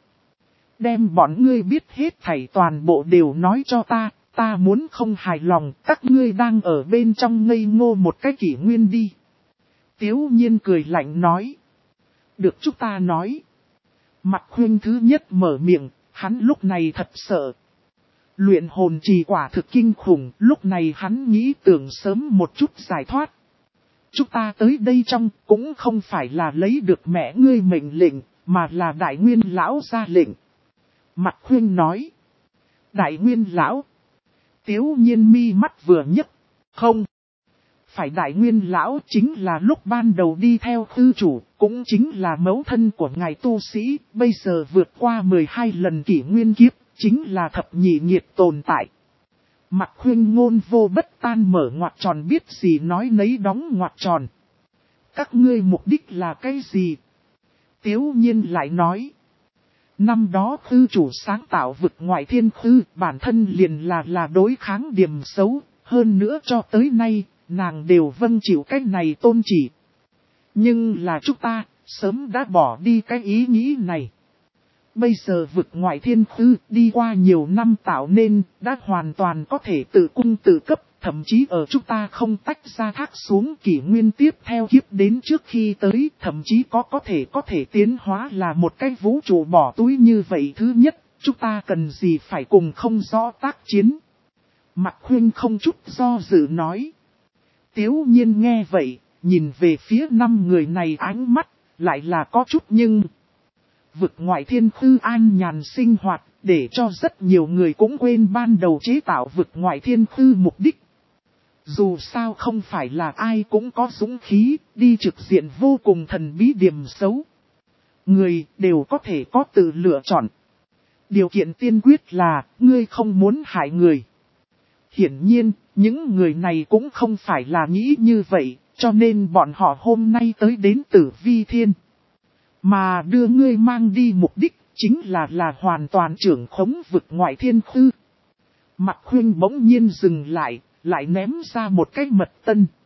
Đem bọn ngươi biết hết thảy toàn bộ đều nói cho ta, ta muốn không hài lòng, các ngươi đang ở bên trong ngây ngô một cái kỷ nguyên đi. Tiếu Nhiên cười lạnh nói. Được chúng ta nói. Mặt Khuyên thứ nhất mở miệng, hắn lúc này thật sợ. Luyện hồn trì quả thực kinh khủng, lúc này hắn nghĩ tưởng sớm một chút giải thoát. Chúng ta tới đây trong cũng không phải là lấy được mẹ ngươi mệnh lệnh, mà là Đại Nguyên Lão ra lệnh. Mặt Khuyên nói. Đại Nguyên Lão. Tiếu Nhiên mi mắt vừa nhấc. Không. Phải Đại Nguyên Lão chính là lúc ban đầu đi theo Khư chủ, cũng chính là mẫu thân của ngài tu sĩ, bây giờ vượt qua mười hai lần kỷ nguyên kiếp, chính là thập nhị nghiệt tồn tại. Mặt Khuyên ngôn vô bất tan mở ngoặc tròn biết gì nói nấy đóng ngoặc tròn. Các ngươi mục đích là cái gì? Tiếu Nhiên lại nói. Năm đó Khư chủ sáng tạo vực ngoại thiên khư, bản thân liền là là đối kháng điểm xấu, hơn nữa cho tới nay, nàng đều vâng chịu cái này tôn chỉ. Nhưng là chúng ta, sớm đã bỏ đi cái ý nghĩ này. Bây giờ vực ngoại thiên khư đi qua nhiều năm tạo nên, đã hoàn toàn có thể tự cung tự cấp, thậm chí ở chúng ta không tách ra thác xuống kỷ nguyên tiếp theo kiếp đến trước khi tới, thậm chí có có thể có thể tiến hóa là một cái vũ trụ bỏ túi như vậy. Thứ nhất, chúng ta cần gì phải cùng không rõ tác chiến. Mặt Khuyên không chút do dự nói. Tiếu Nhiên nghe vậy, nhìn về phía năm người này ánh mắt, lại là có chút nhưng... Vực ngoại thiên khư an nhàn sinh hoạt, để cho rất nhiều người cũng quên ban đầu chế tạo vực ngoại thiên khư mục đích. Dù sao không phải là ai cũng có dũng khí, đi trực diện vô cùng thần bí điểm xấu. Người đều có thể có tự lựa chọn. Điều kiện tiên quyết là, ngươi không muốn hại người. Hiển nhiên, những người này cũng không phải là nghĩ như vậy, cho nên bọn họ hôm nay tới đến Tử Vi Thiên. Mà đưa ngươi mang đi mục đích, chính là là hoàn toàn trưởng khống vực ngoại thiên khư. Mặt Khuyên bỗng nhiên dừng lại, lại ném ra một cái mật tân.